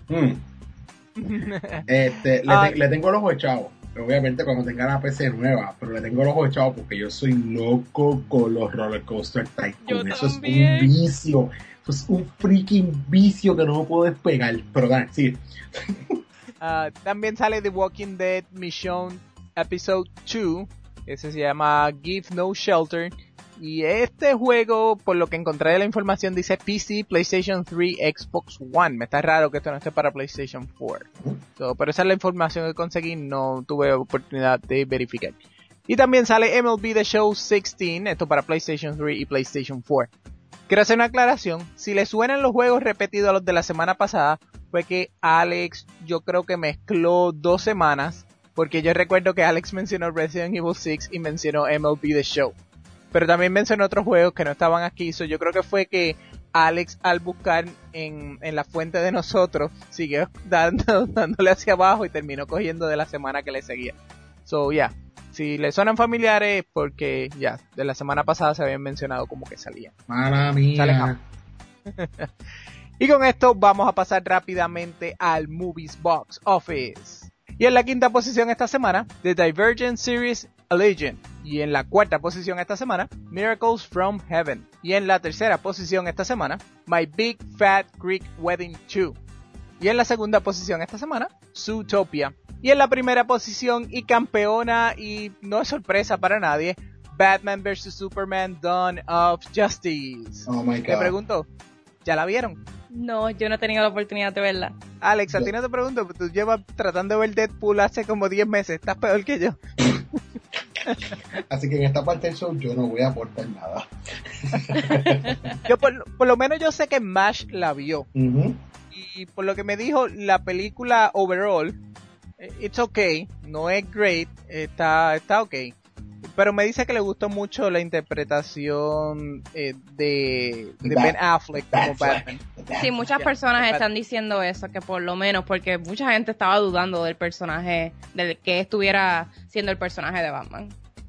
Le tengo los ojos echados. Obviamente cuando tenga la PC nueva, pero le tengo los ojos echados porque yo soy loco con los Roller Coaster Tycoon. Eso es un vicio. Eso es un freaking vicio que no me puedo despegar. Pero dale, sí. También sale The Walking Dead Mission Episode 2. Ese se llama Give No Shelter. Y este juego, por lo que encontré de la información, dice PC, PlayStation 3, Xbox One. Me está raro que esto no esté para PlayStation 4. Pero esa es la información que conseguí. No tuve oportunidad de verificar. Y también sale MLB The Show 16. Esto para PlayStation 3 y PlayStation 4. Quiero hacer una aclaración. Si le suenan los juegos repetidos a los de la semana pasada, fue que Alex, yo creo que mezcló 2 semanas. Porque yo recuerdo que Alex mencionó Resident Evil 6 y mencionó MLB The Show. Pero también mencionó otros juegos que no estaban aquí. Yo creo que fue que Alex, al buscar en la fuente de nosotros, siguió dándole hacia abajo y terminó cogiendo de la semana que le seguía. Si le suenan familiares, porque de la semana pasada se habían mencionado como que salían. Mala mía. Y con esto vamos a pasar rápidamente al Movies Box Office. Y en la quinta posición esta semana, The Divergent Series A Legend. Y en la cuarta posición esta semana, Miracles from Heaven. Y en la tercera posición esta semana, My Big Fat Greek Wedding 2. Y en la segunda posición esta semana, Zootopia. Y en la primera posición y campeona, y no es sorpresa para nadie, Batman vs. Superman Dawn of Justice. Oh my God. Te pregunto, ¿ya la vieron? No, yo no he tenido la oportunidad de verla. Alex, a ti no te pregunto, tú llevas tratando de ver Deadpool hace como 10 meses, estás peor que yo. Así que en esta parte del show yo no voy a aportar nada. Yo por lo menos yo sé que Mash la vio. Uh-huh. Y por lo que me dijo, la película overall, it's okay, no es great, está okay. Pero me dice que le gustó mucho la interpretación de Ben Affleck como Batman. Sí, muchas personas están diciendo eso, que por lo menos, porque mucha gente estaba dudando del personaje, del que estuviera siendo el personaje de Batman.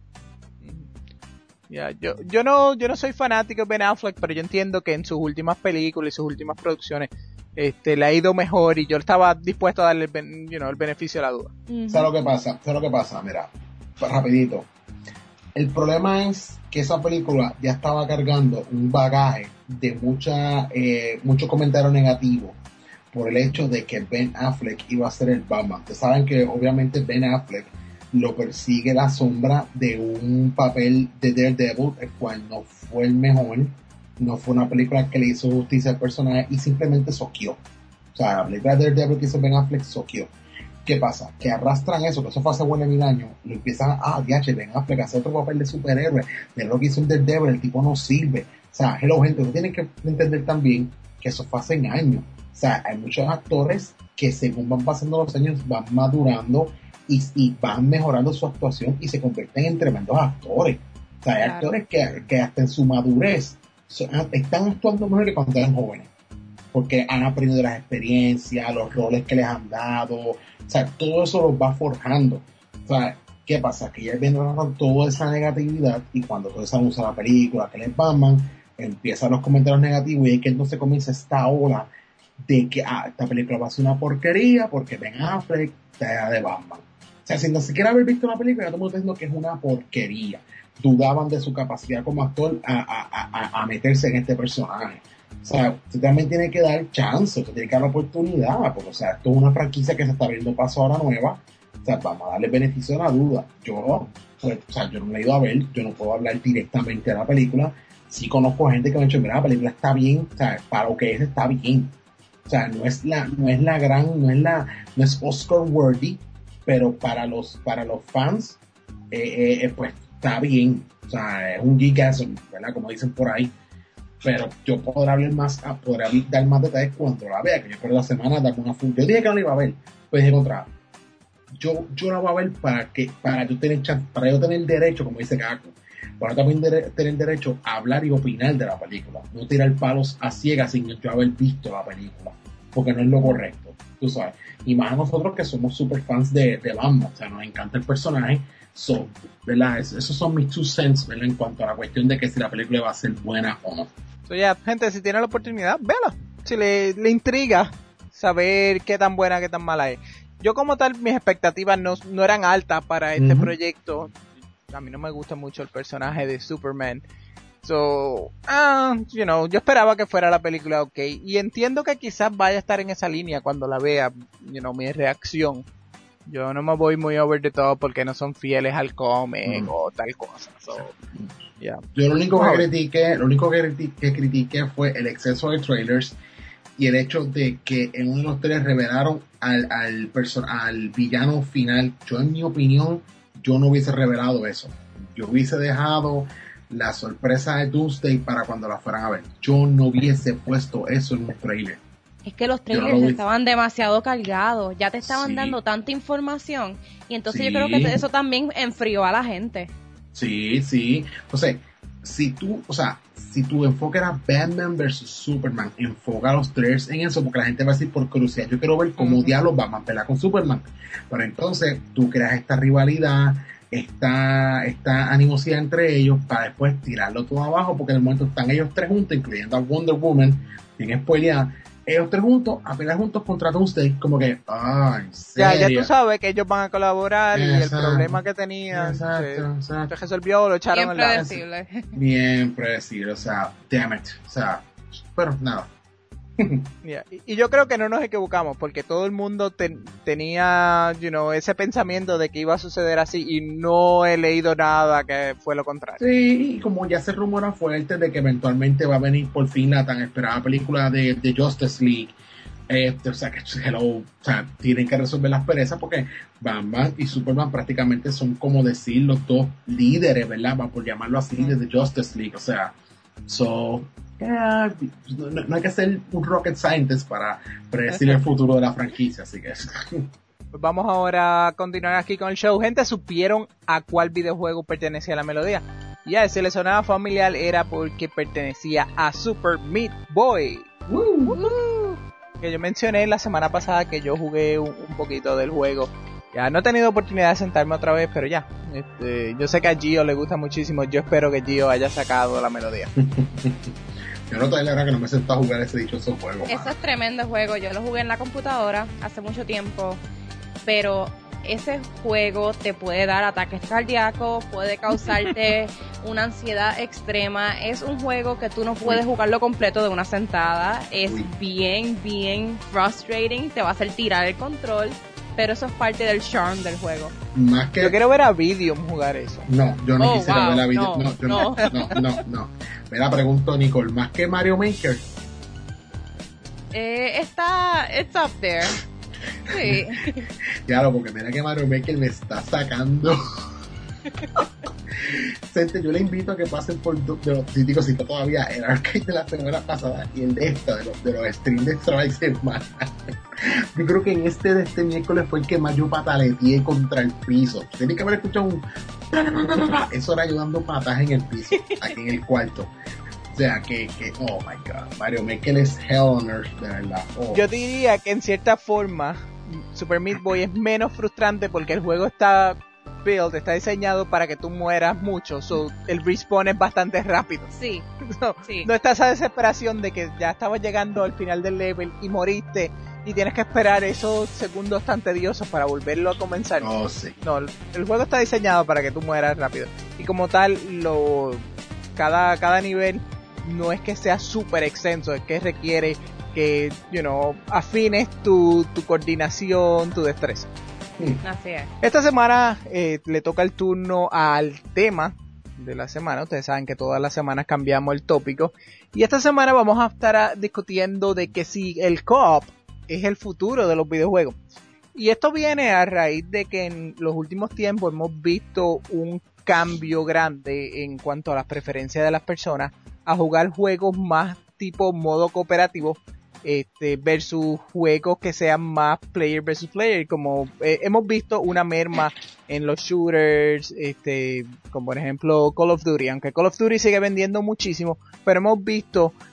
Yo no soy fanático de Ben Affleck, pero yo entiendo que en sus últimas películas y sus últimas producciones le ha ido mejor y yo estaba dispuesto a darle el beneficio de la duda. Uh-huh. ¿Sabes lo que pasa? Mira, rapidito. El problema es que esa película ya estaba cargando un bagaje de muchos comentarios negativos por el hecho de que Ben Affleck iba a ser el Batman. Ustedes saben que obviamente Ben Affleck lo persigue la sombra de un papel de Daredevil, el cual no fue el mejor, no fue una película que le hizo justicia al personaje y simplemente soqueó. O sea, la película de Daredevil que hizo Ben Affleck soqueó. ¿Qué pasa? Que arrastran eso, que eso fue hace buen 1000 años, lo empiezan Ben Affleck a hacer otro papel de superhéroe, de lo que hizo un Daredevil, el tipo no sirve. O sea, gente, uno tiene que entender también que eso fue hace años. O sea, hay muchos actores que según van pasando los años van madurando y van mejorando su actuación y se convierten en tremendos actores. O sea, hay actores que hasta en su madurez están actuando mejor que cuando eran jóvenes. Porque han aprendido las experiencias, los roles que les han dado, o sea, todo eso los va forjando. O sea, ¿qué pasa? Que ya viendo toda esa negatividad y cuando todo eso usa la película, que les Batman, empiezan los comentarios negativos y es que entonces comienza esta ola de que esta película va a ser una porquería porque Ben Affleck está de Batman. O sea, sin ni siquiera haber visto una película, ya todo el mundo está diciendo que es una porquería. Dudaban de su capacidad como actor a meterse en este personaje. O sea, usted también tiene que dar chance, usted tiene que dar la oportunidad, porque, o sea, esto es una franquicia que se está abriendo paso ahora nueva, o sea, vamos a darle beneficio a la duda. Yo no me he ido a ver, yo no puedo hablar directamente de la película, sí conozco gente que me ha dicho, mira, la película está bien, o sea, para lo que es, está bien. O sea, no es Oscar worthy, pero para los fans, pues está bien. O sea, es un geekasm, ¿verdad? Como dicen por ahí. Pero yo podré dar más detalles cuando la vea, que yo espero la semana darme una full. Yo dije que no la iba a ver, pues dije contra. Yo la voy a ver para yo tener derecho, como dice Caco, para también tener derecho a hablar y opinar de la película, no tirar palos a ciegas sin yo haber visto la película, porque no es lo correcto. tú sabes. Y más a nosotros que somos super fans de Batman, o sea, nos encanta el personaje. So, ¿verdad? Esos son mis 2 cents, ¿verdad? En cuanto a la cuestión de que si la película va a ser buena o no. So, ya, gente, si tiene la oportunidad, véala. Si le intriga saber qué tan buena, qué tan mala es. Yo como tal, mis expectativas no eran altas para este proyecto. A mí no me gusta mucho el personaje de Superman. So, yo esperaba que fuera la película ok. Y entiendo que quizás vaya a estar en esa línea cuando la vea, mi reacción. Yo no me voy muy over the top porque no son fieles al cómic o tal cosa. So, yeah. Yo lo único que critiqué fue el exceso de trailers y el hecho de que en uno de los trailers revelaron al villano final. Yo, en mi opinión, yo no hubiese revelado eso. Yo hubiese dejado la sorpresa de Doomsday para cuando la fueran a ver. Yo no hubiese puesto eso en un trailer. Es que los trailers estaban demasiado cargados, ya te estaban dando tanta información y entonces yo creo que eso también enfrió a la gente. Sí. Entonces, si tu enfoque era Batman vs Superman, enfoca los trailers en eso, porque la gente va a decir por curiosidad, yo quiero ver cómo diablos Batman pelea con Superman. Pero entonces tú creas esta rivalidad, esta animosidad entre ellos para después tirarlo todo abajo, porque en el momento están ellos 3 juntos, incluyendo a Wonder Woman, sin spoilear, ellos 3 juntos, a pelear juntos contra Doomsday, como que, ¿en serio? Ya tú sabes que ellos van a colaborar. Exacto. Y el problema que tenían se resolvió, lo echaron bien predecible. Bien predecible, o sea, damn it, o sea, pero nada. Yeah. Y yo creo que no nos equivocamos porque todo el mundo tenía ese pensamiento de que iba a suceder así y no he leído nada que fue lo contrario. Sí, y como ya se rumora fuerte de que eventualmente va a venir por fin la tan esperada película de Justice League, o sea, tienen que resolver las perezas porque Batman y Superman prácticamente son, como decir, los 2 líderes, ¿verdad? Por llamarlo así, de Justice League, o sea, no hay que ser un rocket scientist para predecir el futuro de la franquicia, así que pues vamos ahora a continuar aquí con el show. Gente, ¿supieron a cuál videojuego pertenecía la melodía? Ya, si le sonaba familiar era porque pertenecía a Super Meat Boy. Que yo mencioné la semana pasada que yo jugué un poquito del juego. Ya no he tenido oportunidad de sentarme otra vez, pero ya. Yo sé que a Gio le gusta muchísimo. Yo espero que Gio haya sacado la melodía. Yo no te la que no me sentado a jugar ese dichoso juego. Ese es tremendo juego. Yo lo jugué en la computadora hace mucho tiempo. Pero ese juego te puede dar ataques cardíacos, puede causarte una ansiedad extrema. Es un juego que tú no puedes jugarlo completo de una sentada. Es bien frustrating. Te va a hacer tirar el control. Pero eso es parte del charm del juego. Yo quiero ver a Vidium jugar eso. No, yo no quisiera ver a Vidium. No. Me la pregunto, Nicole, ¿más que Mario Maker? It's up there. Sí. Claro, porque mira que Mario Maker me está sacando. Gente, yo le invito a que pasen por de los críticos, si está todavía el arcade de la semana pasada y el de esta, de los streams de esta semana. Yo creo que en de este miércoles fue el que más yo pataleteé contra el piso. Tenía que haber escuchado eso era yo dando patas en el piso, aquí en el cuarto. O sea, que oh my god, Mario Maker es hell on earth, de verdad. Yo diría que en cierta forma Super Meat Boy es menos frustrante porque el juego está diseñado para que tú mueras mucho, el respawn es bastante rápido. Sí. No está esa desesperación de que ya estabas llegando al final del level y moriste y tienes que esperar esos segundos tan tediosos para volverlo a comenzar. Sí. No, el juego está diseñado para que tú mueras rápido y como tal cada nivel no es que sea súper extenso, es que requiere que afines tu coordinación, tu destreza. Así es. Esta semana le toca el turno al tema de la semana. Ustedes saben que todas las semanas cambiamos el tópico. Y esta semana vamos a estar discutiendo de que si el co-op es el futuro de los videojuegos. Y esto viene a raíz de que en los últimos tiempos hemos visto un cambio grande en cuanto a las preferencias de las personas a jugar juegos más tipo modo cooperativo versus juegos que sean más player versus player, como hemos visto una merma en los shooters, como por ejemplo Call of Duty, aunque Call of Duty sigue vendiendo muchísimo, pero hemos visto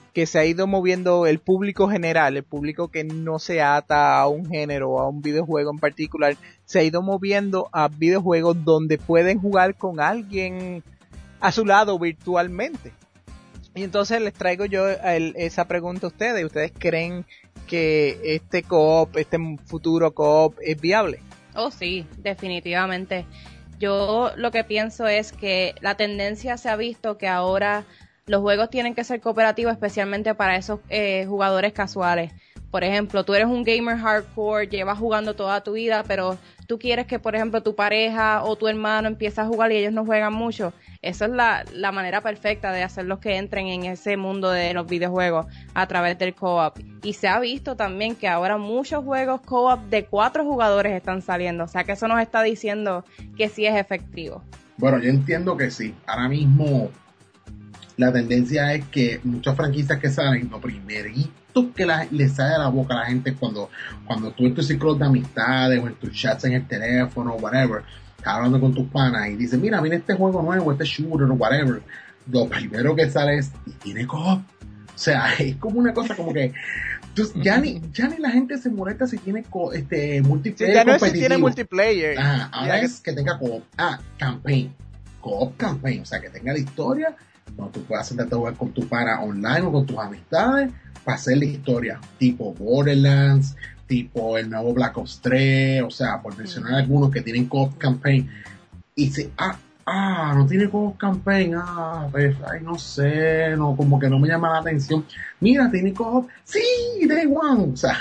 que se ha ido moviendo el público general, el público que no se ata a un género o a un videojuego en particular, se ha ido moviendo a videojuegos donde pueden jugar con alguien a su lado virtualmente. Y entonces les traigo yo esa pregunta a ustedes. ¿Ustedes creen que este co-op, este futuro co-op es viable? Oh, sí, definitivamente. Yo lo que pienso es que la tendencia se ha visto que ahora los juegos tienen que ser cooperativos, especialmente para esos jugadores casuales. Por ejemplo, tú eres un gamer hardcore, llevas jugando toda tu vida, pero tú quieres que, por ejemplo, tu pareja o tu hermano empiece a jugar y ellos no juegan mucho. Esa es la manera perfecta de hacerlos que entren en ese mundo de los videojuegos a través del co-op. Y se ha visto también que ahora muchos juegos co-op de 4 jugadores están saliendo. O sea que eso nos está diciendo que sí es efectivo. Bueno, yo entiendo que sí. Ahora mismo la tendencia es que muchas franquicias que salen, lo primerito que les sale a la boca a la gente cuando tú en tus ciclos de amistades o en tus chats en el teléfono o whatever, estás hablando con tus panas y dices, mira este juego nuevo, este shooter o whatever, lo primero que sale es, y tiene co-op. O sea, es como una cosa como que ya ni la gente se molesta si tiene multiplayer. Sí, ya no es si tiene multiplayer. Ahora es que tenga co-op. Campaign. Co-op campaign. O sea, que tenga la historia, donde tú puedas sentarte a jugar con tu pana online o con tus amistades para hacer la historia. Tipo Borderlands, tipo el nuevo Black Ops 3, o sea, por mencionar algunos que tienen co-op campaign. Y si, no tiene co-op campaign, pues, no sé, no, como que no me llama la atención. Mira, tiene co-op, sí, Day One, o sea,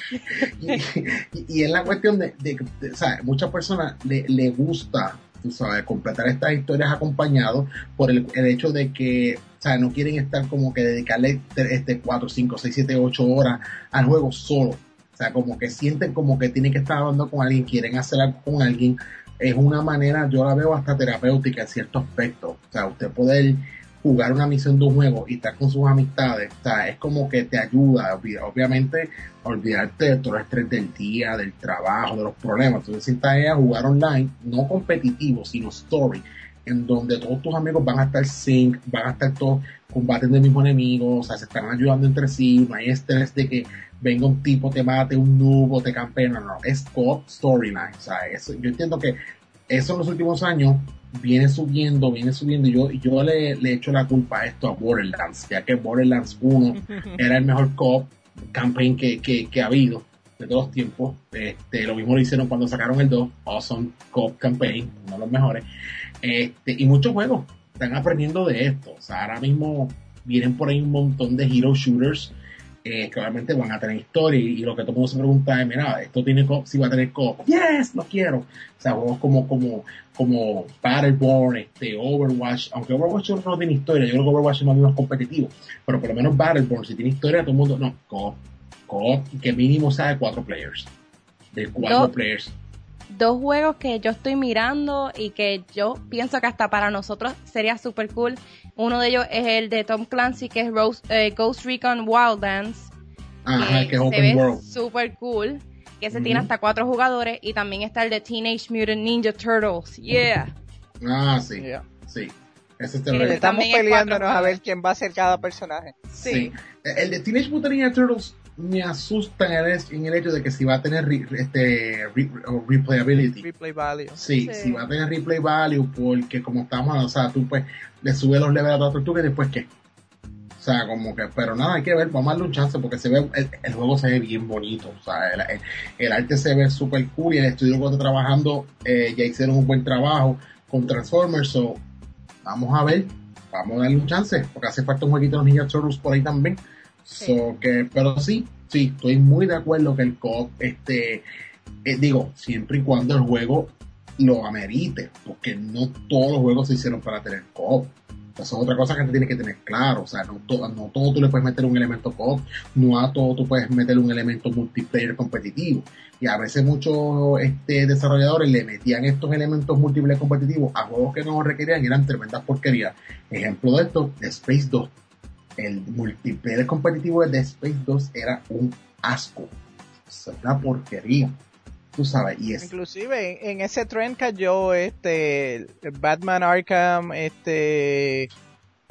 y es la cuestión de o sea, muchas personas le gusta, tú sabes, completar estas historias acompañados por el hecho de que, o sea, no quieren estar como que dedicarle 4, 5, 6, 7, 8 horas al juego solo. O sea, como que sienten como que tienen que estar hablando con alguien, quieren hacer algo con alguien. Es una manera, yo la veo hasta terapéutica en cierto aspecto. O sea, usted poder jugar una misión de un juego y estar con sus amistades, o sea, es como que te ayuda, obviamente, a olvidarte de todo el estrés del día, del trabajo, de los problemas. Entonces, sientas a jugar online, no competitivo, sino story, en donde todos tus amigos van a estar sync, van a estar todos combatiendo el mismo enemigo, o sea, se están ayudando entre sí, no hay estrés de que venga un tipo, te mate, un noob o te campee, no, es co-op storyline. O sea, eso, yo entiendo que eso en los últimos años viene subiendo, y yo le echo la culpa a esto a Borderlands, ya que Borderlands 1 era el mejor co-op campaign que ha habido de todos los tiempos. Lo mismo lo hicieron cuando sacaron el 2, Awesome Co-op Campaign, uno de los mejores. Y muchos juegos están aprendiendo de esto. O sea, ahora mismo vienen por ahí un montón de hero shooters que obviamente van a tener historia, y lo que todo el mundo se pregunta es, mira, esto tiene co-op, sí va a tener co-op. Yes, lo quiero. O sea, juegos como Battleborn, Overwatch, aunque Overwatch no tiene historia, yo creo que Overwatch es más competitivo, pero por lo menos Battleborn, si tiene historia, todo el mundo, no, co-op, que mínimo sea de 4 players, de 4 players. 2 juegos que yo estoy mirando y que yo pienso que hasta para nosotros sería super cool. Uno de ellos es el de Tom Clancy, que es Ghost Recon Wildlands. Ajá, que es Open World. Super cool. Que ese tiene hasta 4 jugadores. Y también está el de Teenage Mutant Ninja Turtles. Yeah. Sí. Yeah. Sí. Ese estamos peleándonos a ver quién va a ser cada personaje. Sí. El de Teenage Mutant Ninja Turtles me asusta en el hecho de que si va a tener replayability. Replay value. Sí, si va a tener replay value, porque como estamos hablando, o sea, tú pues le subes los levels a la tortuga y después ¿qué? O sea, como que, pero nada, hay que ver, vamos a darle un chance porque se ve, el juego se ve bien bonito, o sea, el arte se ve súper cool, y el estudio que está trabajando ya hicieron un buen trabajo con Transformers, so vamos a ver, vamos a darle un chance, porque hace falta un jueguito de los Ninja Turtles por ahí también. Sí. Pero sí, estoy muy de acuerdo que el co-op, digo, siempre y cuando el juego lo amerite, porque no todos los juegos se hicieron para tener co-op. Eso es otra cosa que te tienes que tener claro. O sea, no todo tú le puedes meter un elemento co-op, no a todo tú puedes meter un elemento multiplayer competitivo. Y a veces muchos desarrolladores le metían estos elementos múltiples competitivos a juegos que no requerían y eran tremendas porquerías. Ejemplo de esto, Space 2. El multiplayer competitivo de Dead Space 2 era un asco. Es una porquería. Tú sabes, y es... Inclusive en ese trend cayó Batman Arkham,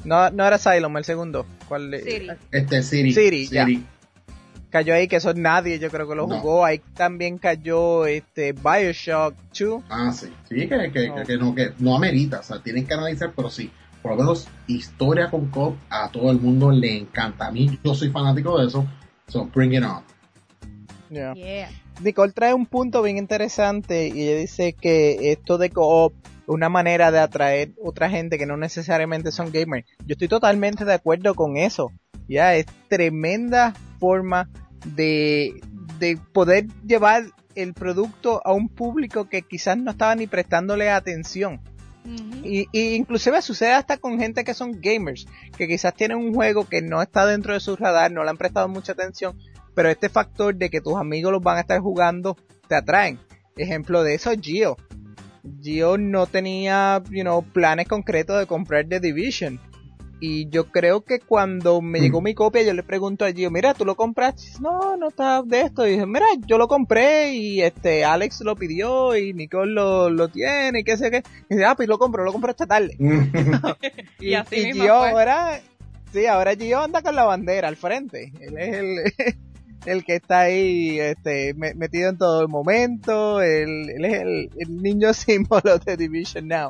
No era Asylum, el segundo. ¿Cuál es? City. City. Ya. Cayó ahí, que eso nadie yo creo que lo jugó. Ahí también cayó BioShock 2. Sí, que no amerita, o sea, tienen que analizar, pero sí, por lo menos historia con co-op a todo el mundo le encanta. A mí, yo soy fanático de eso, so bring it on. Yeah. Nicole trae un punto bien interesante y ella dice que esto de co-op es una manera de atraer otra gente que no necesariamente son gamers. Yo estoy totalmente de acuerdo con eso. Ya, es tremenda forma de poder llevar el producto a un público que quizás no estaba ni prestándole atención. Uh-huh. Y inclusive sucede hasta con gente que son gamers, que quizás tienen un juego que no está dentro de su radar, no le han prestado mucha atención, pero este factor de que tus amigos los van a estar jugando te atraen. Ejemplo de eso es Gio. Gio no tenía, planes concretos de comprar The Division. Y yo creo que cuando me llegó mi copia, yo le pregunto a Gio, mira, ¿tú lo compraste? No está de esto. Y dije, mira, yo lo compré y Alex lo pidió y Nicole lo tiene y qué sé qué. Y dice, pues lo compro esta tarde. y así y mismo Gio fue. ahora Gio anda con la bandera al frente. Él es el que está ahí metido en todo el momento. Él es el niño símbolo de Division Now.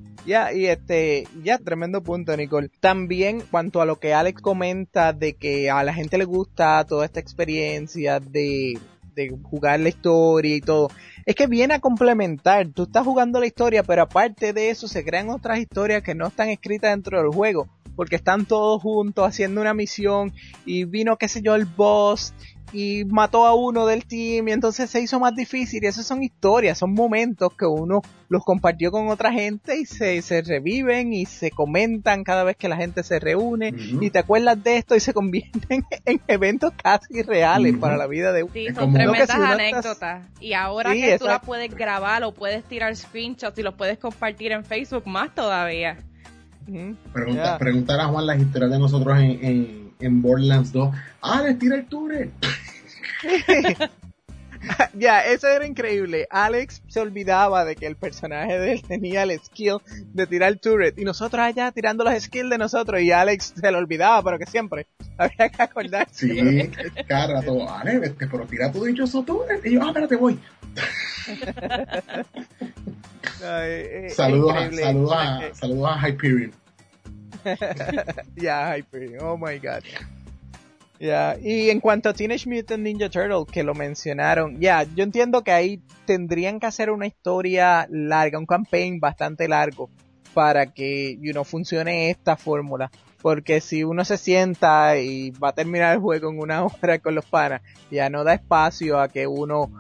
Tremendo punto, Nicole. También, cuanto a lo que Alex comenta de que a la gente le gusta toda esta experiencia de jugar la historia y todo, es que viene a complementar. Tú estás jugando la historia, pero aparte de eso se crean otras historias que no están escritas dentro del juego, porque están todos juntos haciendo una misión y vino, qué sé yo, el boss y mató a uno del team y entonces se hizo más difícil. Y esas son historias, son momentos que uno los compartió con otra gente y se reviven y se comentan cada vez que la gente se reúne. Uh-huh. Y te acuerdas de esto y se convierten en eventos casi reales para la vida de uno. Sí, son tremendas anécdotas. Y ahora que tú la puedes grabar o puedes tirar screenshots y los puedes compartir en Facebook, más todavía. Preguntar a Juan las historias de nosotros en Borderlands 2. Les tira el turret. Eso era increíble. Alex se olvidaba de que el personaje de él tenía el skill de tirar el turret y nosotros allá tirando los skills de nosotros y Alex se lo olvidaba, pero que siempre había que acordarse. Sí, cada rato, Alex, pero tira tu dichoso turret. Y yo, espérate, voy. Saludos a Hyperion. Hyperion, oh my god. Y en cuanto a Teenage Mutant Ninja Turtle, que lo mencionaron, yo entiendo que ahí tendrían que hacer una historia larga, un campaign bastante largo para que funcione esta fórmula, porque si uno se sienta y va a terminar el juego en 1 hora con los panas, ya no da espacio a que uno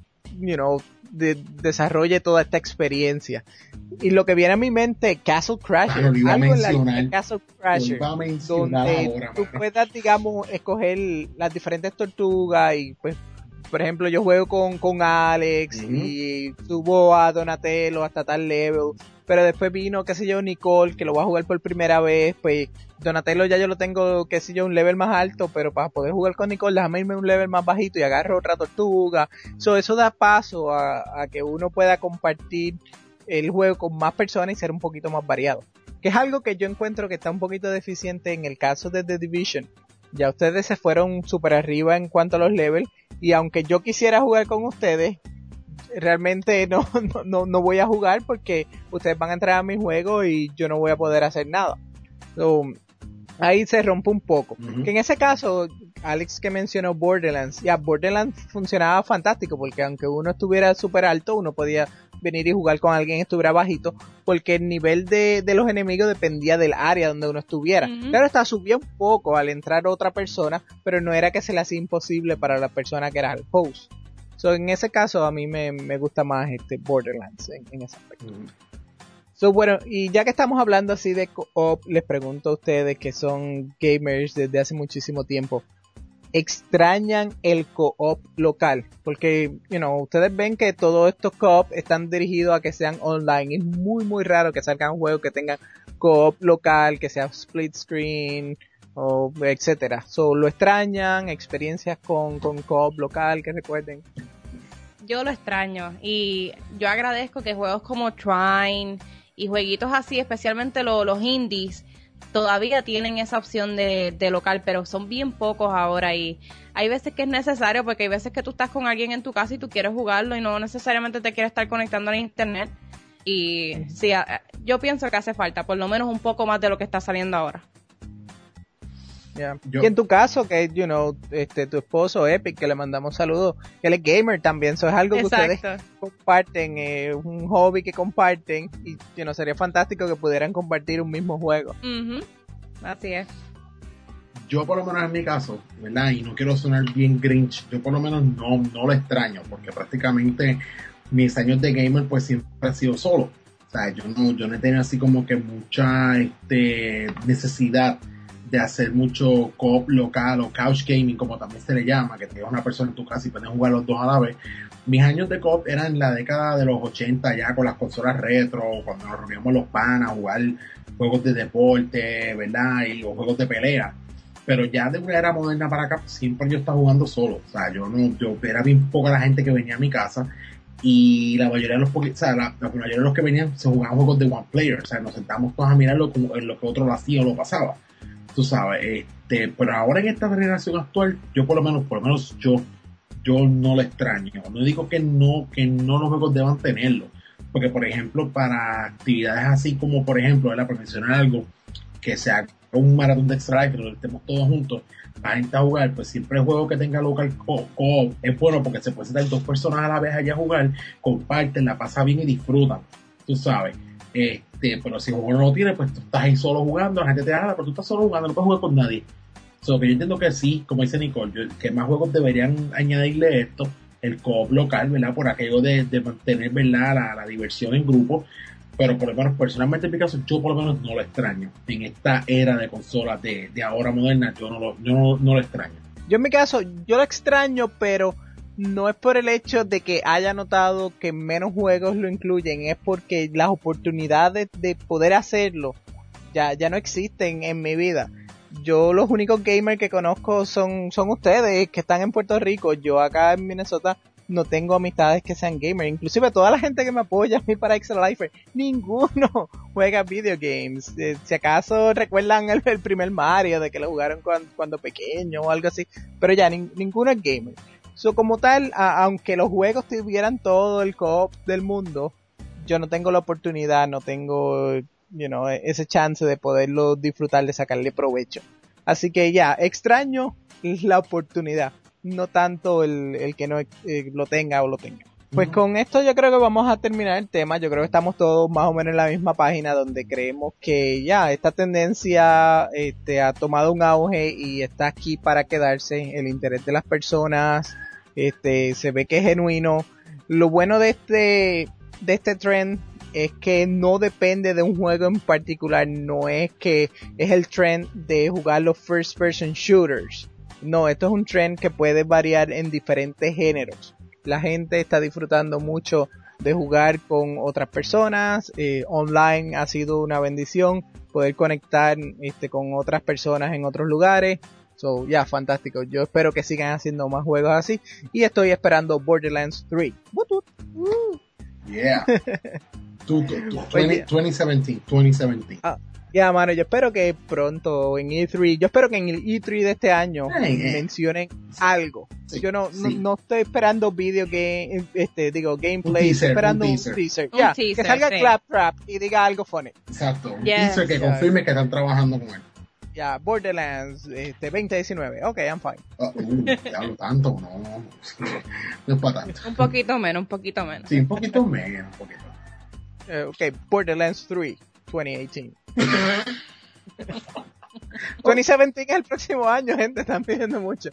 desarrolle toda esta experiencia. Y lo que viene a mi mente, Castle Crasher, algo en la línea de Castle Crasher, donde tú puedas, digamos, escoger las diferentes tortugas y pues, por ejemplo, yo juego con Alex y subo a Donatello hasta tal level, pero después vino, qué sé yo, Nicole, que lo va a jugar por primera vez, pues Donatello ya yo lo tengo, qué sé yo, un level más alto, pero para poder jugar con Nicole, déjame irme un level más bajito y agarro otra tortuga. Eso da paso a que uno pueda compartir el juego con más personas y ser un poquito más variado. Que es algo que yo encuentro que está un poquito deficiente en el caso de The Division. Ya ustedes se fueron súper arriba en cuanto a los levels, y aunque yo quisiera jugar con ustedes, realmente no voy a jugar porque ustedes van a entrar a mi juego y yo no voy a poder hacer nada. Ahí se rompe un poco. Que en ese caso, Alex que mencionó Borderlands, Borderlands funcionaba fantástico porque aunque uno estuviera súper alto, uno podía venir y jugar con alguien que estuviera bajito, porque el nivel de los enemigos dependía del área donde uno estuviera. Claro, está subía un poco al entrar otra persona, pero no era que se le hacía imposible para la persona que era el host. En ese caso a mí me gusta más Borderlands en ese aspecto. Bueno, y ya que estamos hablando así de co-op, les pregunto a ustedes que son gamers desde hace muchísimo tiempo, ¿extrañan el co-op local? Porque, ustedes ven que todos estos co-op están dirigidos a que sean online. Es muy, muy raro que salgan juegos que tengan co-op local, que sea split screen, o etcétera. ¿Lo extrañan? ¿Experiencias con co-op local que recuerden? Yo lo extraño y yo agradezco que juegos como Trine y jueguitos así, especialmente los indies, todavía tienen esa opción de local, pero son bien pocos ahora y hay veces que es necesario porque hay veces que tú estás con alguien en tu casa y tú quieres jugarlo y no necesariamente te quieres estar conectando al internet y sí, yo pienso que hace falta por lo menos un poco más de lo que está saliendo ahora. Yeah. Y en tu caso, que tu esposo Epic, que le mandamos saludos, que él es gamer también, eso es algo que ustedes comparten, un hobby que comparten y sería fantástico que pudieran compartir un mismo juego. Uh-huh. Así es. Yo por lo menos en mi caso, ¿verdad? Y no quiero sonar bien Grinch, yo por lo menos no lo extraño, porque prácticamente mis años de gamer pues siempre han sido solo. O sea, yo no he tenido así como que mucha necesidad de hacer mucho co-op local o couch gaming, como también se le llama, que tengas una persona en tu casa y puedes jugar los dos a la vez. Mis años de co-op eran en la década de los 80 ya con las consolas retro, cuando nos reuníamos los panas a jugar juegos de deporte, ¿verdad? Y los juegos de pelea. Pero ya de una era moderna para acá, siempre yo estaba jugando solo. O sea, yo era bien poca la gente que venía a mi casa y la mayoría de los que venían se jugaban juegos de one player. O sea, nos sentábamos todos a mirarlo como en lo que otro lo hacía o lo pasaba. Tú sabes, pero ahora en esta generación actual, yo por lo menos yo no lo extraño. No digo que no los juegos deban tenerlo, porque por ejemplo para actividades así como por ejemplo, para mencionar algo, que sea un maratón de Extra Life, que lo estemos todos juntos, para gente a jugar, pues siempre el juego que tenga local co-op es bueno porque se puede sentar dos personas a la vez allá a jugar, comparten, la pasa bien y disfrutan, tú sabes. Pero si uno no lo tiene, pues tú estás ahí solo jugando, la gente te habla, pero tú estás solo jugando, no puedes jugar con nadie. Que yo entiendo que sí, como dice Nicole, que más juegos deberían añadirle esto, el co-op local, ¿verdad? Por aquello de mantener, ¿verdad? La diversión en grupo, pero por lo menos personalmente en mi caso, yo por lo menos no lo extraño. En esta era de consolas de ahora moderna, yo no lo extraño. Yo en mi caso, yo lo extraño, pero no es por el hecho de que haya notado que menos juegos lo incluyen, es porque las oportunidades de poder hacerlo ya no existen en mi vida. Yo los únicos gamers que conozco son ustedes que están en Puerto Rico. Yo acá en Minnesota no tengo amistades que sean gamers. Inclusive toda la gente que me apoya a mí para Extra Life, ninguno juega video games. Si acaso recuerdan el primer Mario de que lo jugaron cuando pequeño o algo así, pero ya ninguno es gamer. So, como tal, aunque los juegos tuvieran todo el co-op del mundo, yo no tengo la oportunidad, no tengo, ese chance de poderlo disfrutar, de sacarle provecho. Así que ya, extraño la oportunidad, no tanto el que no lo tenga o lo tenga. Pues con esto yo creo que vamos a terminar el tema. Yo creo que estamos todos más o menos en la misma página, donde creemos que ya esta tendencia ha tomado un auge y está aquí para quedarse. El interés de las personas se ve que es genuino. Lo bueno de este trend es que no depende de un juego en particular. No es que es el trend de jugar los first person shooters. No, esto es un trend que puede variar en diferentes géneros. La gente está disfrutando mucho de jugar con otras personas. Online ha sido una bendición poder conectar con otras personas en otros lugares. So, fantástico. Yo espero que sigan haciendo más juegos así. Y estoy esperando Borderlands 3. Yeah. 2017. Mano, yo espero que pronto en E3, yo espero que en el E3 de este año mencionen algo. Sí, yo no estoy esperando gameplay, estoy esperando un teaser. Que salga Claptrap y diga algo funny. Exacto, un teaser que confirme que están trabajando con él. Borderlands 2019, ok, I'm fine. Hablo tanto, no es para tanto. Un poquito menos. Sí, un poquito menos. Ok, Borderlands 3 2018. 2017 es el próximo año, gente, están pidiendo mucho.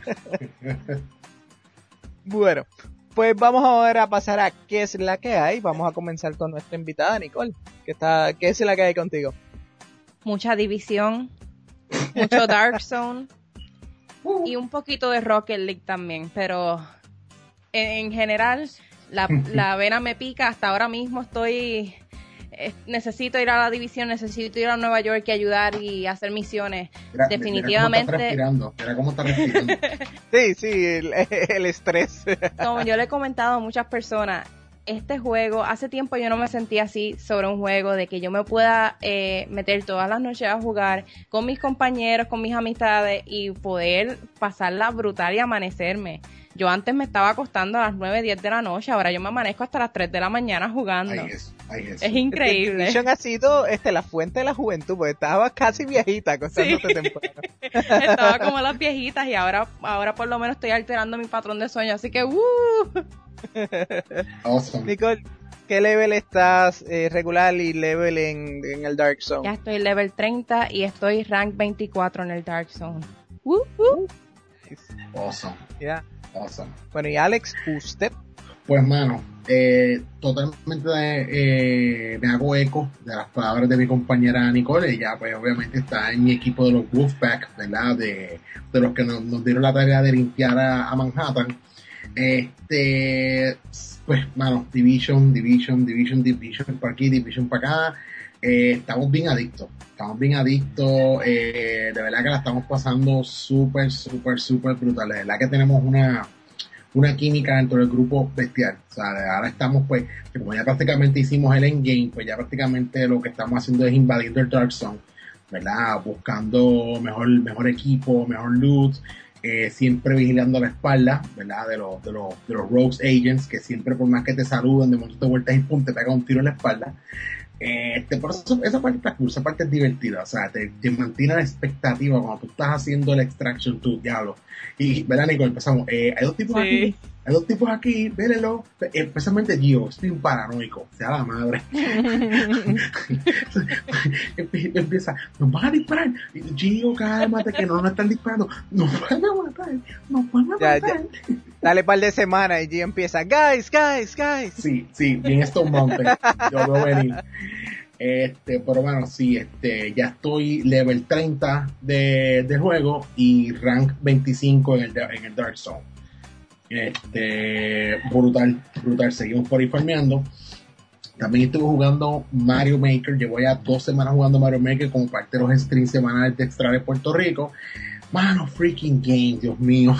Bueno, pues vamos ahora a pasar a ¿qué es la que hay? Vamos a comenzar con nuestra invitada, Nicole. ¿Qué es la que hay contigo? Mucha división, mucho Dark Zone y un poquito de Rocket League también, pero en general la vena me pica. Hasta ahora mismo necesito ir a la división, necesito ir a Nueva York y ayudar y hacer misiones. Definitivamente. Mira cómo está respirando. Sí, el estrés. Como yo le he comentado a muchas personas, este juego, hace tiempo yo no me sentía así sobre un juego, de que yo me pueda meter todas las noches a jugar con mis compañeros, con mis amistades y poder pasarla brutal y amanecerme. Yo antes me estaba acostando a las 9, 10 de la noche, ahora yo me amanezco hasta las 3 de la mañana jugando. Es increíble. Division ha sido la fuente de la juventud, porque estabas casi viejita acostándote temprano. Estaba como las viejitas y ahora por lo menos estoy alterando mi patrón de sueño, así que Awesome. Nicole, ¿qué level estás regular y level en el Dark Zone? Ya estoy level 30 y estoy rank 24 en el Dark Zone. Awesome. Yeah. Awesome. Bueno, y Alex, usted. Pues, mano, totalmente me hago eco de las palabras de mi compañera Nicole. Ella, pues, obviamente está en mi equipo de los Wolfpack, ¿verdad? De los que nos dieron la tarea de limpiar a Manhattan. Pues, mano, Division, para aquí, Division para acá. Estamos bien adictos. De verdad que la estamos pasando súper brutal. De verdad que tenemos una química dentro del grupo bestial. O sea, ahora estamos, pues, como ya prácticamente hicimos el endgame, pues ya prácticamente lo que estamos haciendo es invadiendo el Dark Zone, ¿verdad? Buscando mejor equipo, mejor loot, siempre vigilando la espalda, ¿verdad? De los Rogues Agents, que siempre, por más que te saluden, de momento te vueltas y pum, te pega un tiro en la espalda. Por eso, esa parte está cool, esa parte es divertida, o sea, te mantiene la expectativa cuando tú estás haciendo el extraction, tu diablo. Y, ¿verdad, Nico? Empezamos, hay dos tipos aquí, vélenlo, especialmente Gio, estoy un paranoico, sea la madre. Empieza, nos van a disparar, Gio, cálmate, que no nos están disparando, nos van a matar. Ya. Dale par de semanas y Gio empieza, guys. Sí, bien Stone Mountain, yo lo veo venir. Pero bueno, sí, ya estoy level 30 de juego y rank 25 en el Dark Zone. Brutal, seguimos por ahí farmeando. También estuve jugando Mario Maker, llevo ya 2 semanas jugando Mario Maker como parte de los streams semanales de Extra de Puerto Rico. Mano, freaking game, Dios mío.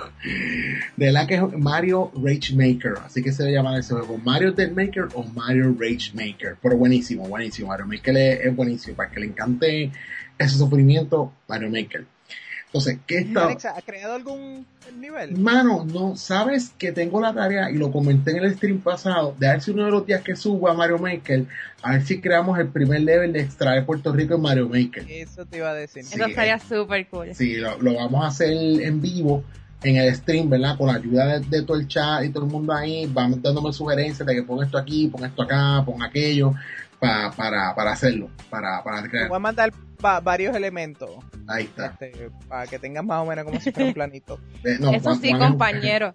De la que es Mario Rage Maker, así que se debe llamar ese juego, Mario Death Maker o Mario Rage Maker, pero buenísimo, Mario Maker es buenísimo, para que le encante ese sufrimiento, Mario Maker. Entonces, ¿qué está? Alexa, ¿ha creado algún nivel? Mano, no, sabes que tengo la tarea, y lo comenté en el stream pasado, de ver si uno de los días que subo a Mario Maker, a ver si creamos el primer level de Extra de Puerto Rico en Mario Maker. Eso te iba a decir. Eso estaría súper cool. Sí, lo vamos a hacer en vivo, en el stream, ¿verdad? Con la ayuda de todo el chat y todo el mundo ahí, van dándome sugerencias de que pon esto aquí, pon esto acá, pon aquello, para hacerlo, para crear. Te voy a mandar varios elementos. Ahí está. Para que tengas más o menos como si fuera un planito. Eso sí, compañeros.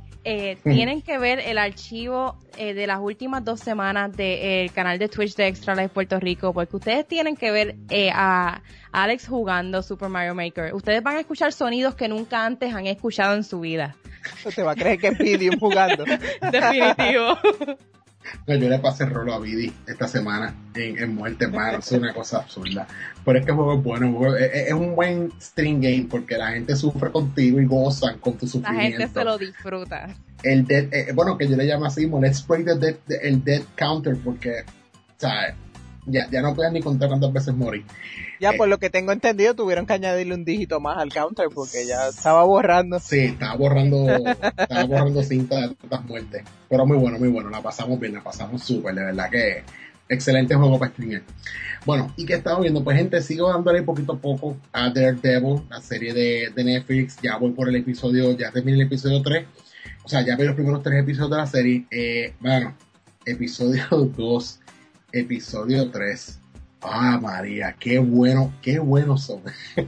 Tienen que ver el archivo de las últimas 2 semanas del canal de Twitch de Extra Life Puerto Rico, porque ustedes tienen que ver a Alex jugando Super Mario Maker. Ustedes van a escuchar sonidos que nunca antes han escuchado en su vida. Te va a creer que es Medium jugando. Definitivo. No, yo le pasé rolo a Vidi esta semana en Muerte, mano, es una cosa absurda. Pero es que el juego es bueno, es un buen stream game porque la gente sufre contigo y gozan con tu sufrimiento. La gente se lo disfruta. El dead, bueno, que yo le llamo así, let's break el dead counter, porque, o sea, ya no pueden ni contar cuántas veces morí. Ya, por lo que tengo entendido, tuvieron que añadirle un dígito más al counter porque ya estaba borrando. Sí, estaba borrando cinta de tantas muertes. Pero muy bueno, la pasamos bien, la pasamos súper, de verdad que excelente juego para streamer. Bueno, ¿y qué estamos viendo? Pues gente, sigo dándole poquito a poco a Daredevil, la serie de Netflix. Ya voy por el episodio, ya terminé el episodio 3. O sea, ya vi los primeros 3 episodios de la serie. Bueno, episodio 2, episodio 3. Ah, María, qué buenos son.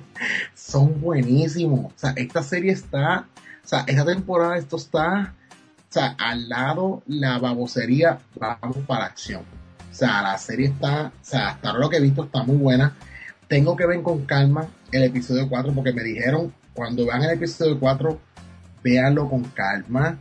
Son buenísimos. O sea, esta serie está, o sea, esta temporada esto está, o sea, al lado la babosería, vamos para la acción. O sea, la serie está, o sea, hasta ahora lo que he visto está muy buena. Tengo que ver con calma el episodio 4 porque me dijeron, cuando vean el episodio 4, véanlo con calma,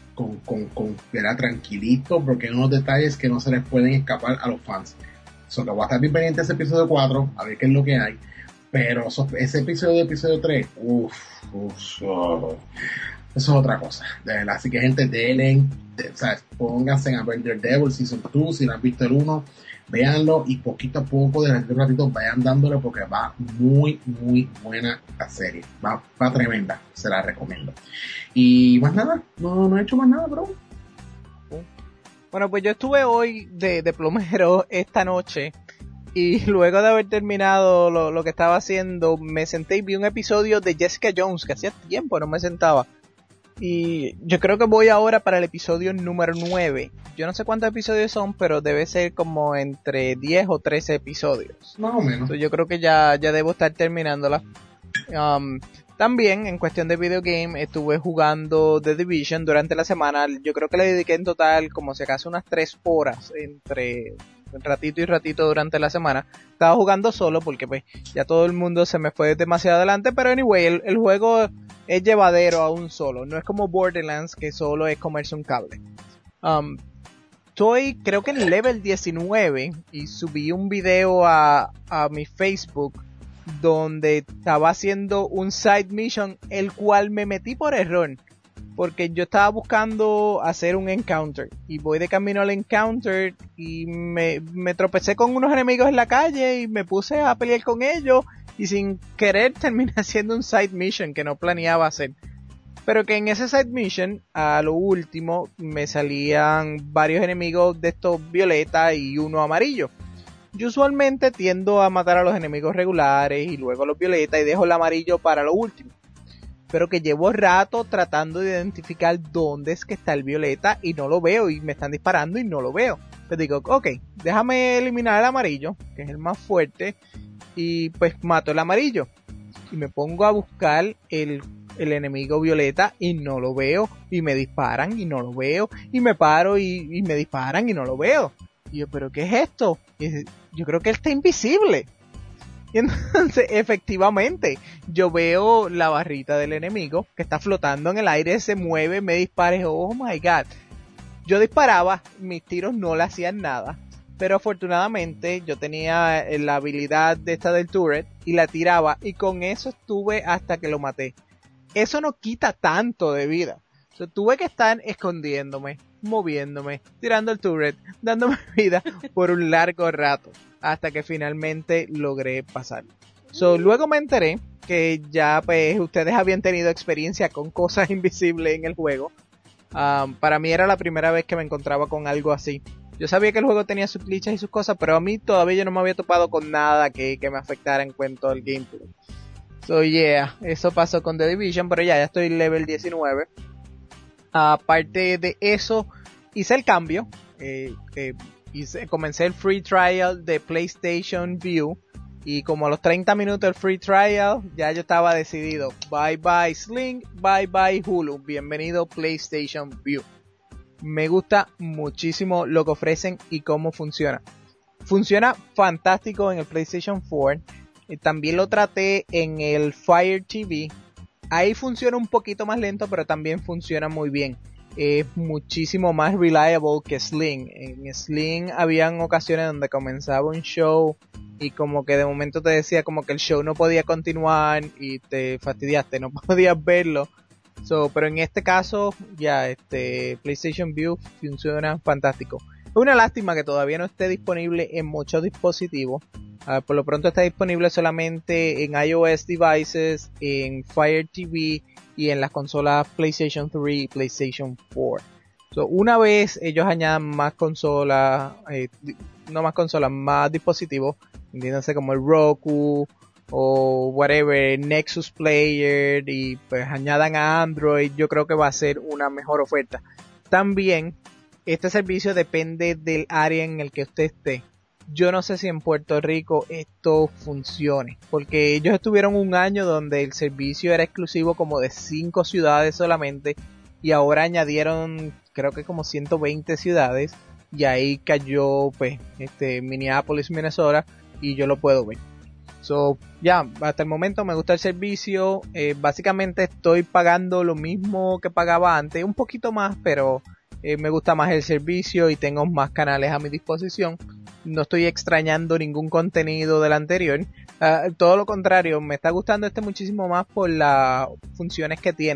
verá tranquilito, porque hay unos detalles que no se les pueden escapar a los fans. So que voy a estar bien pendiente de ese episodio 4, a ver qué es lo que hay. Pero ese episodio 3, eso es otra cosa, de verdad. Así que gente, o sea, pónganse a ver Daredevil Season 2, si no han visto el 1, véanlo y poquito a poco, de un ratito, vayan dándole porque va muy, muy buena la serie. Va tremenda, se la recomiendo. Y más nada, no he hecho más nada, bro. Bueno, pues yo estuve hoy de plomero esta noche y luego de haber terminado lo que estaba haciendo, me senté y vi un episodio de Jessica Jones, que hacía tiempo no me sentaba. Y yo creo que voy ahora para el episodio número 9. Yo no sé cuántos episodios son, pero debe ser como entre 10 o 13 episodios. Más o menos. Entonces yo creo que ya debo estar terminándola. También, en cuestión de video game, estuve jugando The Division durante la semana. Yo creo que le dediqué en total como si acaso unas 3 horas entre ratito y ratito durante la semana. Estaba jugando solo porque pues ya todo el mundo se me fue demasiado adelante, pero anyway, el juego es llevadero aún solo. No es como Borderlands, que solo es comerse un cable. Estoy creo que en el level 19 y subí un video a mi Facebook donde estaba haciendo un side mission, el cual me metí por error, porque yo estaba buscando hacer un encounter y voy de camino al encounter y me tropecé con unos enemigos en la calle y me puse a pelear con ellos y sin querer terminé haciendo un side mission que no planeaba hacer. Pero que en ese side mission, a lo último, me salían varios enemigos de estos violeta y uno amarillo. Yo usualmente tiendo a matar a los enemigos regulares y luego los violeta y dejo el amarillo para lo último. Pero que llevo rato tratando de identificar dónde es que está el violeta y no lo veo y me están disparando y no lo veo. Pues digo, ok, déjame eliminar el amarillo, que es el más fuerte, y pues mato el amarillo. Y me pongo a buscar el enemigo violeta y no lo veo, y me disparan y no lo veo, y me paro y me disparan y no lo veo. Y yo, ¿pero qué es esto? Y yo creo que él está invisible. Y entonces, efectivamente, yo veo la barrita del enemigo que está flotando en el aire, se mueve, me dispara, y oh my god. Yo disparaba, mis tiros no le hacían nada, pero afortunadamente yo tenía la habilidad de esta del turret y la tiraba, y con eso estuve hasta que lo maté. Eso no quita tanto de vida. O sea, tuve que estar escondiéndome, moviéndome, tirando el turret, dándome vida por un largo rato, hasta que finalmente logré pasar. Luego me enteré que ya pues ustedes habían tenido experiencia con cosas invisibles en el juego. Para mí era la primera vez que me encontraba con algo así. Yo sabía que el juego tenía sus glitches y sus cosas, pero a mí todavía yo no me había topado con nada que me afectara en cuanto al gameplay. Eso pasó con The Division, pero ya estoy level 19. Aparte de eso, hice el cambio. Comencé el free trial de PlayStation Vue. Y como a los 30 minutos del free trial, ya yo estaba decidido. Bye bye Sling, bye bye Hulu. Bienvenido PlayStation Vue. Me gusta muchísimo lo que ofrecen y cómo funciona. Funciona fantástico en el PlayStation 4. También lo traté en el Fire TV. Ahí funciona un poquito más lento, pero también funciona muy bien. Es muchísimo más reliable que Sling. En Sling habían ocasiones donde comenzaba un show y como que de momento te decía como que el show no podía continuar y te fastidiaste, no podías verlo. Pero en este caso ya PlayStation Vue funciona fantástico. Es una lástima que todavía no esté disponible en muchos dispositivos. Por lo pronto está disponible solamente en iOS devices, en Fire TV y en las consolas PlayStation 3 y PlayStation 4. Una vez ellos añadan más consolas, más dispositivos, entiéndase como el Roku o whatever, Nexus Player, y pues añadan a Android, yo creo que va a ser una mejor oferta. También este servicio depende del área en el que usted esté. Yo no sé si en Puerto Rico esto funcione, porque ellos estuvieron un año donde el servicio era exclusivo como de 5 ciudades solamente, y ahora añadieron creo que como 120 ciudades, y ahí cayó pues Minneapolis, Minnesota, y yo lo puedo ver. Hasta el momento me gusta el servicio. Básicamente estoy pagando lo mismo que pagaba antes, un poquito más, pero me gusta más el servicio y tengo más canales a mi disposición. No estoy extrañando ningún contenido del anterior. Todo lo contrario, me está gustando muchísimo más por las funciones que tiene.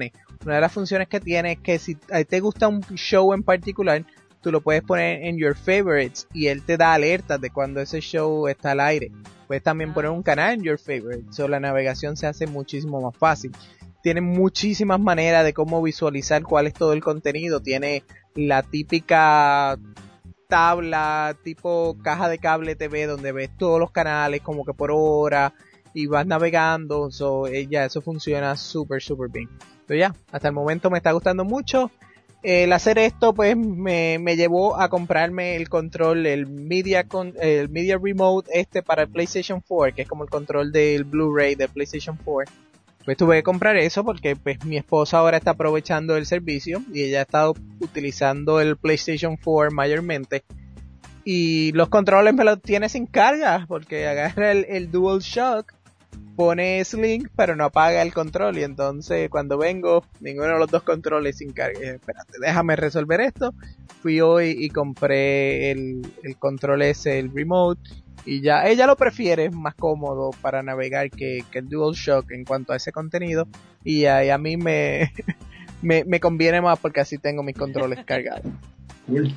una de las funciones que tiene es que si a ti te gusta un show en particular, tú lo puedes poner en your favorites y él te da alertas de cuando ese show está al aire. Puedes también poner un canal en your favorites, la navegación se hace muchísimo más fácil. Tiene muchísimas maneras de cómo visualizar cuál es todo el contenido. Tiene la típica tabla tipo caja de cable TV donde ves todos los canales como que por hora y vas navegando. Eso funciona súper bien. Pero ya, hasta el momento me está gustando mucho. El hacer esto pues me llevó a comprarme el control, el Media Remote para el PlayStation 4, que es como el control del Blu-ray del PlayStation 4. Pues tuve que comprar eso porque pues mi esposa ahora está aprovechando el servicio y ella ha estado utilizando el PlayStation 4 mayormente. Y los controles me los tiene sin carga porque agarra el DualShock, pone Link pero no apaga el control y entonces cuando vengo ninguno de los dos controles sin carga. Y dije, espérate, déjame resolver esto. Fui hoy y compré el control ese, el remote, y ya ella lo prefiere, es más cómodo para navegar que el DualShock en cuanto a ese contenido, y a mí me conviene más porque así tengo mis controles cargados. Cool.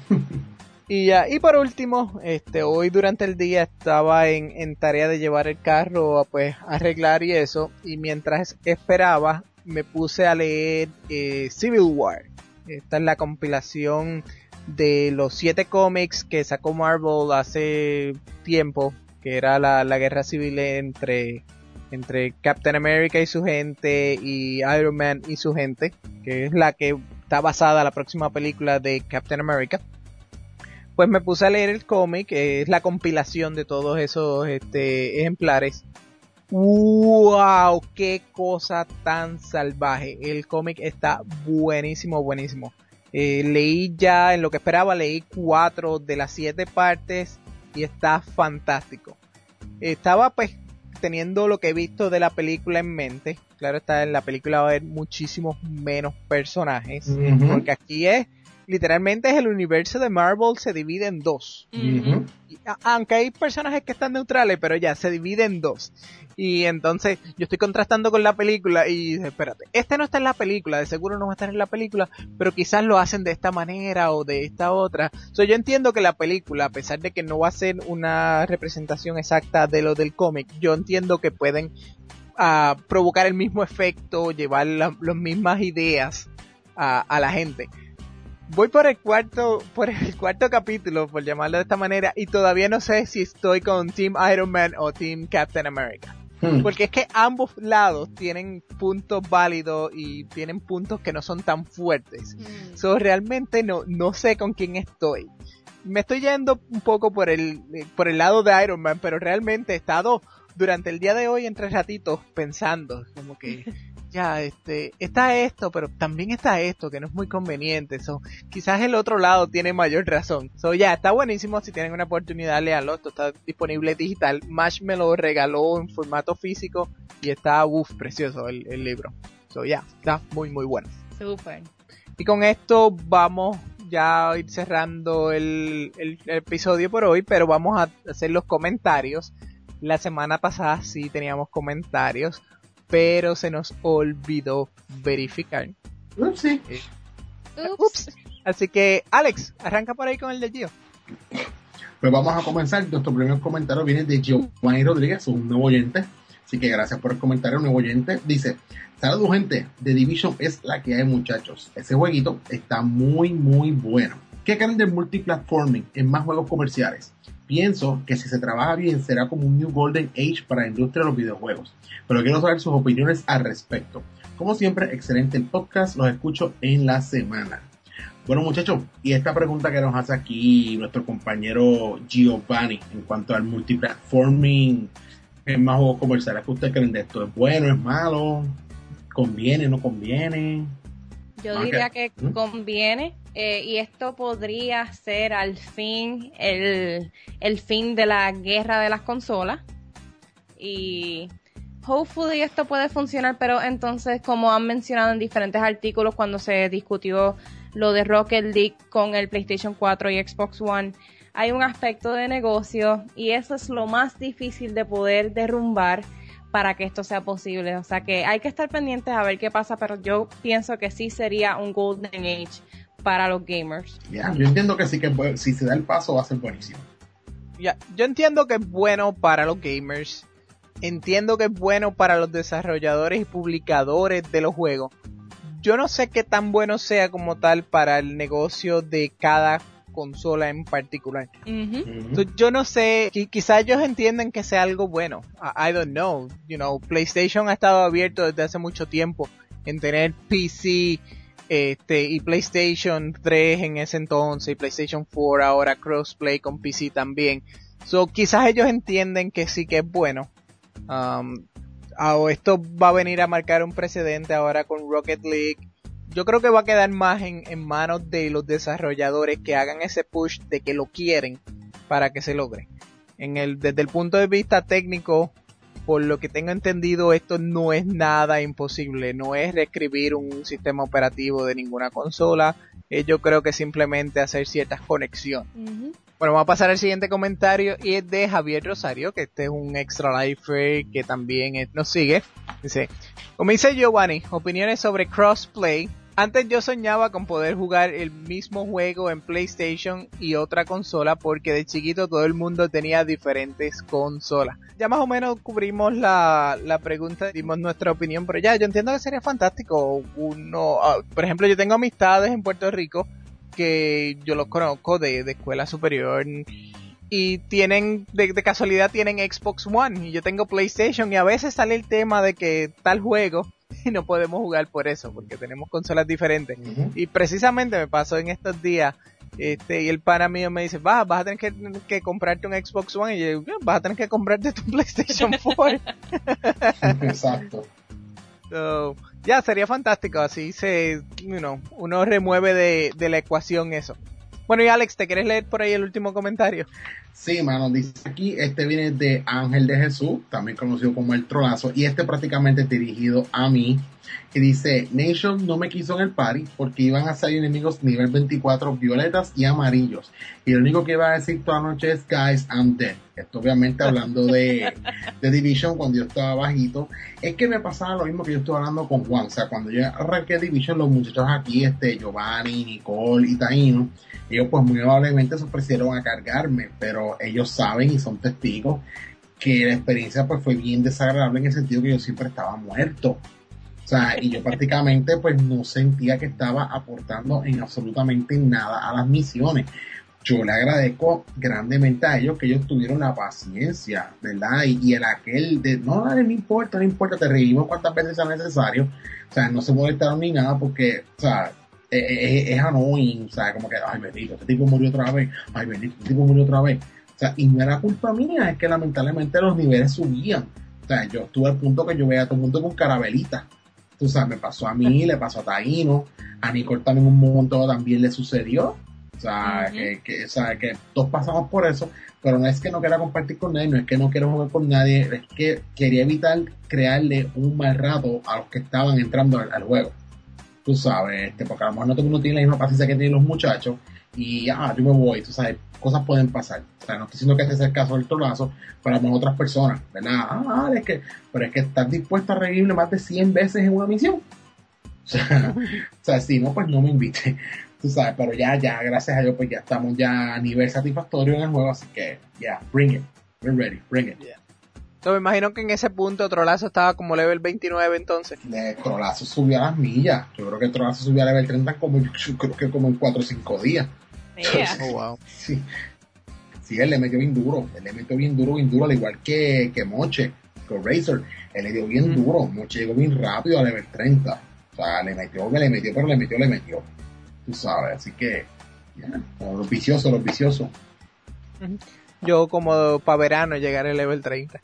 Y por último, hoy durante el día estaba en tarea de llevar el carro a arreglar y eso, y mientras esperaba me puse a leer Civil War. Esta es la compilación de los 7 cómics que sacó Marvel hace tiempo, que era la guerra civil entre Captain America y su gente y Iron Man y su gente, que es la que está basada en la próxima película de Captain America. Pues me puse a leer el cómic, que es la compilación de todos esos ejemplares. ¡Wow! ¡Qué cosa tan salvaje! El cómic está buenísimo. Leí ya, en lo que esperaba, leí 4 de las 7 partes y está fantástico. Estaba pues teniendo lo que he visto de la película en mente. Claro está, en la película va a haber muchísimos menos personajes, porque aquí literalmente es el universo de Marvel se divide en 2. Aunque hay personajes que están neutrales, pero ya se divide en 2. Y entonces yo estoy contrastando con la película y dije, espérate, no está en la película, de seguro no va a estar en la película, pero quizás lo hacen de esta manera o de esta otra. Yo entiendo que la película, a pesar de que no va a ser una representación exacta de lo del cómic, yo entiendo que pueden provocar el mismo efecto, llevar las mismas ideas a la gente. Voy por el cuarto capítulo, por llamarlo de esta manera, y todavía no sé si estoy con Team Iron Man o Team Captain America. Porque es que ambos lados tienen puntos válidos y tienen puntos que no son tan fuertes. Realmente no sé con quién estoy. Me estoy yendo un poco por el lado de Iron Man, pero realmente he estado durante el día de hoy entre ratitos pensando, como que ya, está esto, pero también está esto, que no es muy conveniente. Quizás el otro lado tiene mayor razón. Ya, está buenísimo. Si tienen una oportunidad, léanlo. Esto está disponible digital. Mash me lo regaló en formato físico y está, precioso el libro. Ya, está muy bueno. Súper. Y con esto vamos ya a ir cerrando el episodio por hoy, pero vamos a hacer los comentarios. La semana pasada sí teníamos comentarios, pero se nos olvidó verificar. Sí. Ups. Así que, Alex, arranca por ahí con el de Gio. Pues vamos a comenzar. Nuestro primer comentario viene de Giovanni Rodríguez, un nuevo oyente. Así que gracias por el comentario, nuevo oyente. Dice, saludos gente, The Division es la que hay, muchachos. Ese jueguito está muy bueno. ¿Qué creen del multiplatforming en más juegos comerciales? Pienso que si se trabaja bien será como un New Golden Age para la industria de los videojuegos, pero quiero saber sus opiniones al respecto. Como siempre, excelente el podcast, los escucho en la semana. Bueno muchachos, y esta pregunta que nos hace aquí nuestro compañero Giovanni en cuanto al multiplatforming en más juegos comerciales, ¿qué ustedes creen de esto? ¿Es bueno, es malo? ¿Conviene, no conviene? Yo diría que conviene, y esto podría ser al fin el fin de la guerra de las consolas, y hopefully esto puede funcionar, pero entonces, como han mencionado en diferentes artículos cuando se discutió lo de Rocket League con el PlayStation 4 y Xbox One, hay un aspecto de negocio y eso es lo más difícil de poder derrumbar, para que esto sea posible. O sea que hay que estar pendientes a ver qué pasa, pero yo pienso que sí sería un Golden Age para los gamers. Ya, yo entiendo que sí, que si se da el paso va a ser buenísimo. Ya, yo entiendo que es bueno para los gamers, entiendo que es bueno para los desarrolladores y publicadores de los juegos. Yo no sé qué tan bueno sea como tal para el negocio de cada consola en particular. Entonces, yo no sé, quizás ellos entienden que sea algo bueno. I don't know. PlayStation ha estado abierto desde hace mucho tiempo en tener PC y PlayStation 3 en ese entonces y PlayStation 4 ahora crossplay con PC también. So, quizás ellos entienden que sí que es bueno. Esto va a venir a marcar un precedente ahora con Rocket League. Yo creo que va a quedar más en manos de los desarrolladores que hagan ese push de que lo quieren para que se logre. Desde el punto de vista técnico, por lo que tengo entendido, esto no es nada imposible. No es reescribir un sistema operativo de ninguna consola. Yo creo que simplemente hacer ciertas conexiones. Bueno, vamos a pasar al siguiente comentario y es de Javier Rosario, que este es un extra lifer que también nos sigue. Dice, como dice Giovanni, opiniones sobre crossplay. Antes yo soñaba con poder jugar el mismo juego en PlayStation y otra consola porque de chiquito todo el mundo tenía diferentes consolas. Ya más o menos cubrimos la pregunta, dimos nuestra opinión, pero ya yo entiendo que sería fantástico. Por ejemplo, yo tengo amistades en Puerto Rico que yo los conozco de escuela superior y tienen, de casualidad tienen Xbox One y yo tengo PlayStation y a veces sale el tema de que tal juego y no podemos jugar por eso, porque tenemos consolas diferentes. Y precisamente me pasó en estos días, y el pana mío me dice, vas a tener que comprarte un Xbox One, y yo, vas a tener que comprarte tu PlayStation 4. Exacto. So, ya, sería fantástico, así uno remueve de la ecuación eso. Bueno, y Alex, ¿te quieres leer por ahí el último comentario? Sí, mano, dice aquí, viene de Ángel de Jesús, también conocido como El Trolazo, y prácticamente es dirigido a mí, y dice, Nation no me quiso en el party porque iban a salir enemigos nivel 24 violetas y amarillos, y lo único que iba a decir toda la noche es, guys, I'm dead. Esto obviamente hablando de Division cuando yo estaba bajito. Es que me pasaba lo mismo que yo estuve hablando con Juan, o sea, cuando yo arranqué Division, los muchachos aquí, Giovanni, Nicole y Taino, ellos pues muy amablemente se ofrecieron a cargarme, pero ellos saben y son testigos que la experiencia pues fue bien desagradable en el sentido que yo siempre estaba muerto. O sea, y yo prácticamente pues no sentía que estaba aportando en absolutamente nada a las misiones. Yo le agradezco grandemente a ellos que ellos tuvieron la paciencia, ¿verdad? Y el aquel de, no importa, te revivimos cuantas veces sea necesario. O sea, no se molestaron ni nada porque, o sea, es annoying, o sea, como que, ay, bendito, este tipo murió otra vez, ay, bendito, este tipo murió otra vez. O sea, y no era culpa mía, es que lamentablemente los niveles subían. O sea, yo estuve al punto que yo veía a todo el mundo con carabelita. Tú sabes, me pasó a mí, le pasó a Taino, a Nicole también un montón también le sucedió. O sea, que todos pasamos por eso, pero no es que no quiera compartir con nadie, no es que no quiero jugar con nadie, es que quería evitar crearle un mal rato a los que estaban entrando al juego. Tú sabes, porque a lo mejor no todo el mundo tiene la misma paciencia que tienen los muchachos, y yo me voy, tú sabes, cosas pueden pasar. O sea, no estoy diciendo que este sea el caso del Trolazo, pero a lo mejor otras personas, ¿verdad? Pero es que estás dispuesto a revivirle más de 100 veces en una misión. O sea, si no, pues no me invite. Tú sabes, pero ya, gracias a Dios, pues ya estamos ya a nivel satisfactorio en el juego, así que, bring it. We're ready, bring it. Yeah. So, me imagino que en ese punto Trolazo estaba como level 29 entonces. Trolazo subió a las millas. Yo creo que Trolazo subió a level 30 como en 4 o 5 días. Yeah. Oh, wow. Sí, él le metió bien duro, al igual que Moche, con Razor. Él le dio bien duro. Moche llegó bien rápido a level 30. O sea, le metió. Tú sabes, así que, los viciosos. Yo como para verano llegaré al level 30.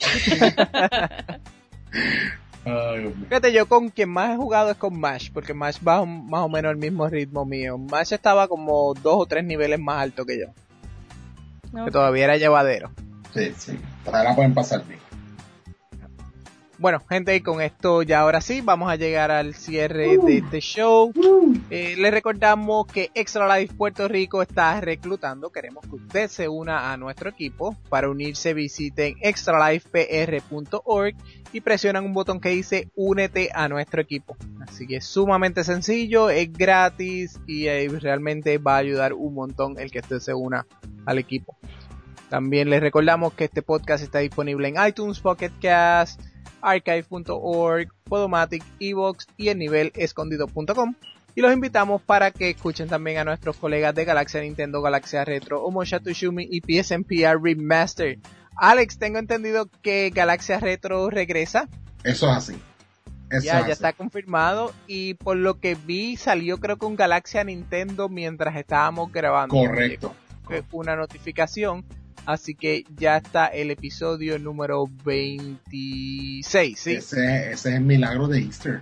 Fíjate, yo con quien más he jugado es con Mash, porque Mash va más o menos al mismo ritmo mío. Mash estaba como 2 o 3 niveles más alto que yo. Okay. Que todavía era llevadero. Sí. Ahora la pueden pasar bien. Bueno, gente, con esto ya ahora sí vamos a llegar al cierre de este show. Les recordamos que Extra Life Puerto Rico está reclutando. Queremos que usted se una a nuestro equipo. Para unirse visiten extralifepr.org y presionan un botón que dice únete a nuestro equipo. Así que es sumamente sencillo, es gratis y realmente va a ayudar un montón el que usted se una al equipo. También les recordamos que este podcast está disponible en iTunes, Pocket Cast, archive.org, Podomatic, Evox y el nivel escondido.com. Y los invitamos para que escuchen también a nuestros colegas de Galaxia Nintendo, Galaxia Retro, Omosha Tsushumi y PSNPR Remastered. Alex, tengo entendido que Galaxia Retro regresa. Eso es así. Ya está confirmado y por lo que vi salió creo que un Galaxia Nintendo mientras estábamos grabando. Correcto. Una notificación. Así que ya está el episodio número 26, ¿sí? Ese es el milagro de Easter.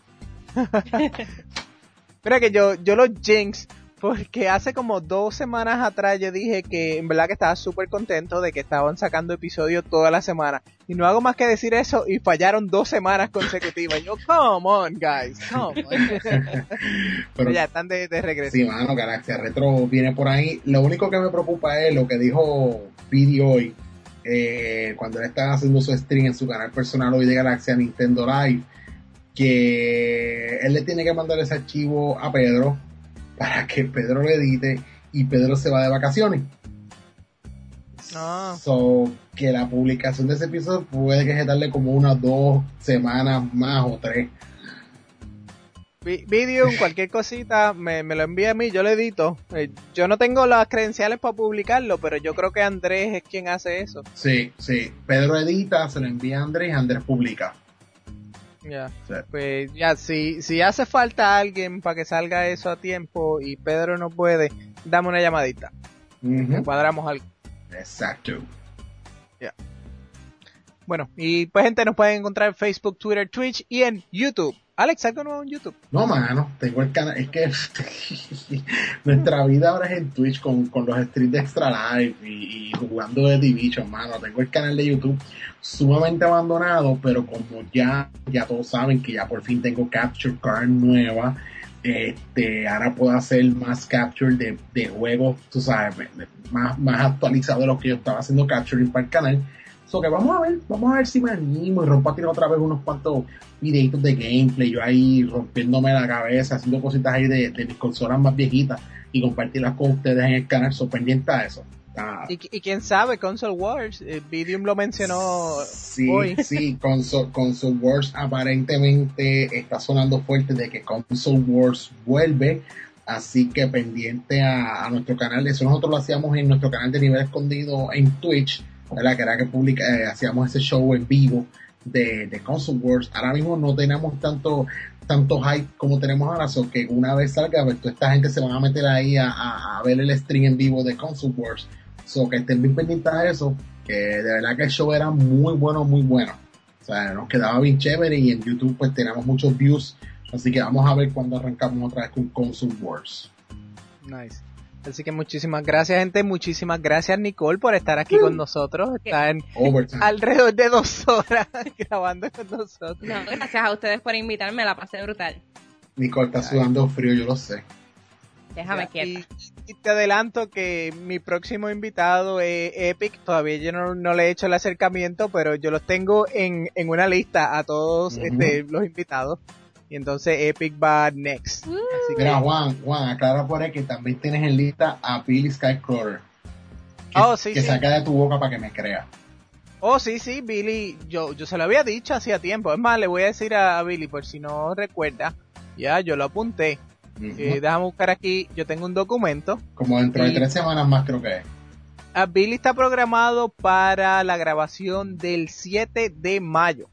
Mira que yo lo jinx porque hace como 2 semanas atrás yo dije que en verdad que estaba súper contento de que estaban sacando episodios toda la semana. Y no hago más que decir eso y fallaron 2 semanas consecutivas. Yo, come on, guys, come on. Pero ya están de regreso. Sí, mano, Galaxia Retro viene por ahí. Lo único que me preocupa es lo que dijo Pidi hoy, cuando él estaba haciendo su stream en su canal personal hoy de Galaxia Nintendo Live, que él le tiene que mandar ese archivo a Pedro para que Pedro lo edite y Pedro se va de vacaciones. So, que la publicación de ese episodio puede que se tarde como unas 2 semanas más o 3. Video, cualquier cosita, me lo envía a mí, yo lo edito. Yo no tengo las credenciales para publicarlo, pero yo creo que Andrés es quien hace eso. Sí. Pedro edita, se lo envía a Andrés y Andrés publica. Ya, sí. Pues ya, si hace falta alguien para que salga eso a tiempo y Pedro no puede, dame una llamadita. Cuadramos algo. Exacto. Ya. Bueno, y pues gente nos pueden encontrar en Facebook, Twitter, Twitch y en YouTube. Alex, ¿algo nuevo en YouTube? No, mano, tengo el canal, es que nuestra vida ahora es en Twitch con los streams de Extra Life y jugando de Division, mano. Tengo el canal de YouTube sumamente abandonado, pero como ya todos saben que ya por fin tengo Capture Card nueva, ahora puedo hacer más capture de juegos, tú sabes, más actualizado de lo que yo estaba haciendo capturing para el canal. So que vamos a ver si me animo y rompo a tirar otra vez unos cuantos videitos de gameplay, yo ahí rompiéndome la cabeza, haciendo cositas ahí de mis consolas más viejitas y compartirlas con ustedes en el canal, so pendiente a eso. Y quién sabe, Console Wars, Vidium lo mencionó hoy. Sí, Console Wars aparentemente está sonando fuerte de que Console Wars vuelve, así que pendiente a nuestro canal. Eso nosotros lo hacíamos en nuestro canal de Nivel Escondido en Twitch, ¿verdad? Que era que hacíamos ese show en vivo de Console Wars. Ahora mismo no tenemos tanto hype como tenemos ahora, so que una vez salga, pues toda esta gente se van a meter ahí a ver el stream en vivo de Console Wars. So que estén bien pendientes a eso, que de verdad que el show era muy bueno. O sea, nos quedaba bien chévere y en YouTube pues tenemos muchos views. Así que vamos a ver cuando arrancamos otra vez con Console Wars. Nice. Así que muchísimas gracias, gente. Muchísimas gracias, Nicole, por estar aquí con nosotros. Está en alrededor de 2 horas grabando con nosotros. No, gracias a ustedes por invitarme, la pasé brutal. Nicole está sudando frío, yo lo sé. Déjame quieta. Y te adelanto que mi próximo invitado es Epic. Todavía yo no le he hecho el acercamiento, pero yo los tengo en una lista a todos los invitados. Y entonces Epic va next. Así que... Mira, Juan, aclara por ahí que también tienes en lista a Billy Skycrawler. Que saca de tu boca para que me crea. Oh, sí, Billy, yo se lo había dicho hacía tiempo. Es más, le voy a decir a Billy, por si no recuerda. Ya, yo lo apunté. Déjame buscar aquí, yo tengo un documento. Como dentro de 3 semanas más creo que es. Billy está programado para la grabación del 7 de mayo.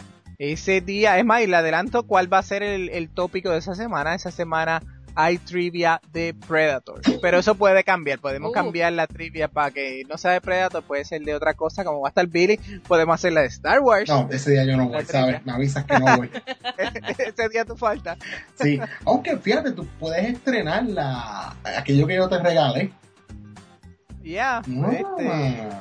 Ese día, es más, y le adelanto cuál va a ser el tópico de esa semana. Esa semana hay trivia de Predator. Pero eso puede cambiar, podemos cambiar la trivia para que no sea de Predator, puede ser de otra cosa, como va a estar Billy, podemos hacer la de Star Wars. No, ese día yo no voy, ¿sabes? Me avisas que no voy. Ese día tú falta. Sí, aunque fíjate, tú puedes estrenar aquello que yo te regalé. Ya,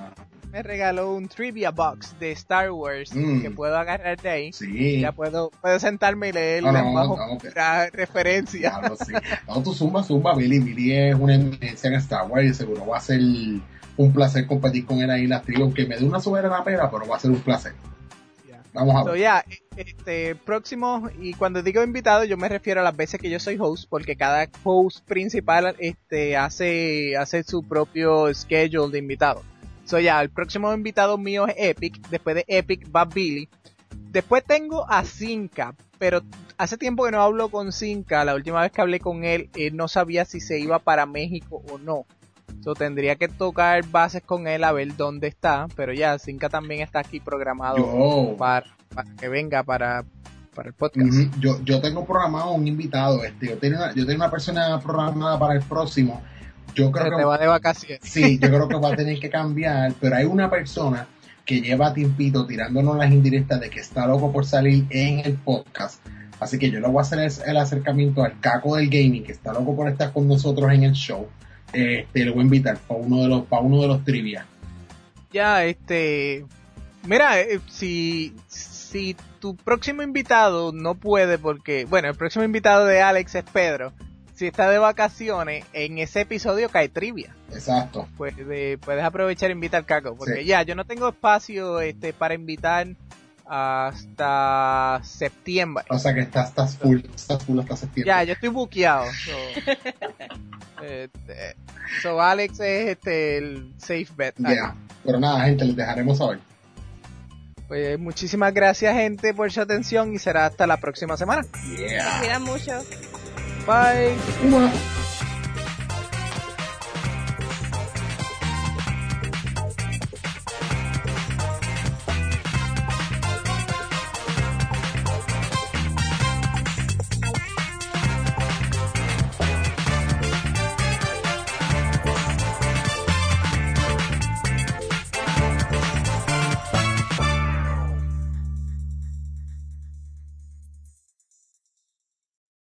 me regaló un trivia box de Star Wars que puedo agarrar de ahí. Sí. Ya puedo sentarme y leer No, las no, más no, oscuras referencias. Claro, sí. No, tú zumba. Billy es una eminencia en Star Wars y seguro va a ser un placer competir con él ahí en las trivias, aunque me dé una soberana pera, pero va a ser un placer. Vamos a ver. Próximo, y cuando digo invitado, yo me refiero a las veces que yo soy host, porque cada host principal hace su propio schedule de invitados. El próximo invitado mío es Epic, después de Epic va Billy. Después tengo a Zinka, pero hace tiempo que no hablo con Zinka. La última vez que hablé con él no sabía si se iba para México o no. Tendría que tocar bases con él a ver dónde está, pero ya, Zinka también está aquí programado para que venga para el podcast. Yo tengo programado un invitado, yo tengo una persona programada para el próximo. Yo creo que te va de vacaciones. Sí, yo creo que va a tener que cambiar, pero hay una persona que lleva tiempito tirándonos las indirectas de que está loco por salir en el podcast. Así que yo le voy a hacer el acercamiento al Caco del Gaming, que está loco por estar con nosotros en el show. Le voy a invitar para uno de los trivia. Ya, mira, si tu próximo invitado no puede, porque, bueno, el próximo invitado de Alex es Pedro. Si está de vacaciones, en ese episodio cae trivia. Exacto. Puedes aprovechar e invitar al Caco, porque sí. yo no tengo espacio para invitar hasta septiembre. O sea que estás full hasta septiembre. Ya, yo estoy buqueado. Alex es el safe bet. Yeah. Pero nada, gente, les dejaremos saber. Pues muchísimas gracias, gente, por su atención y será hasta la próxima semana. Yeah. Se cuidan mucho. Bye.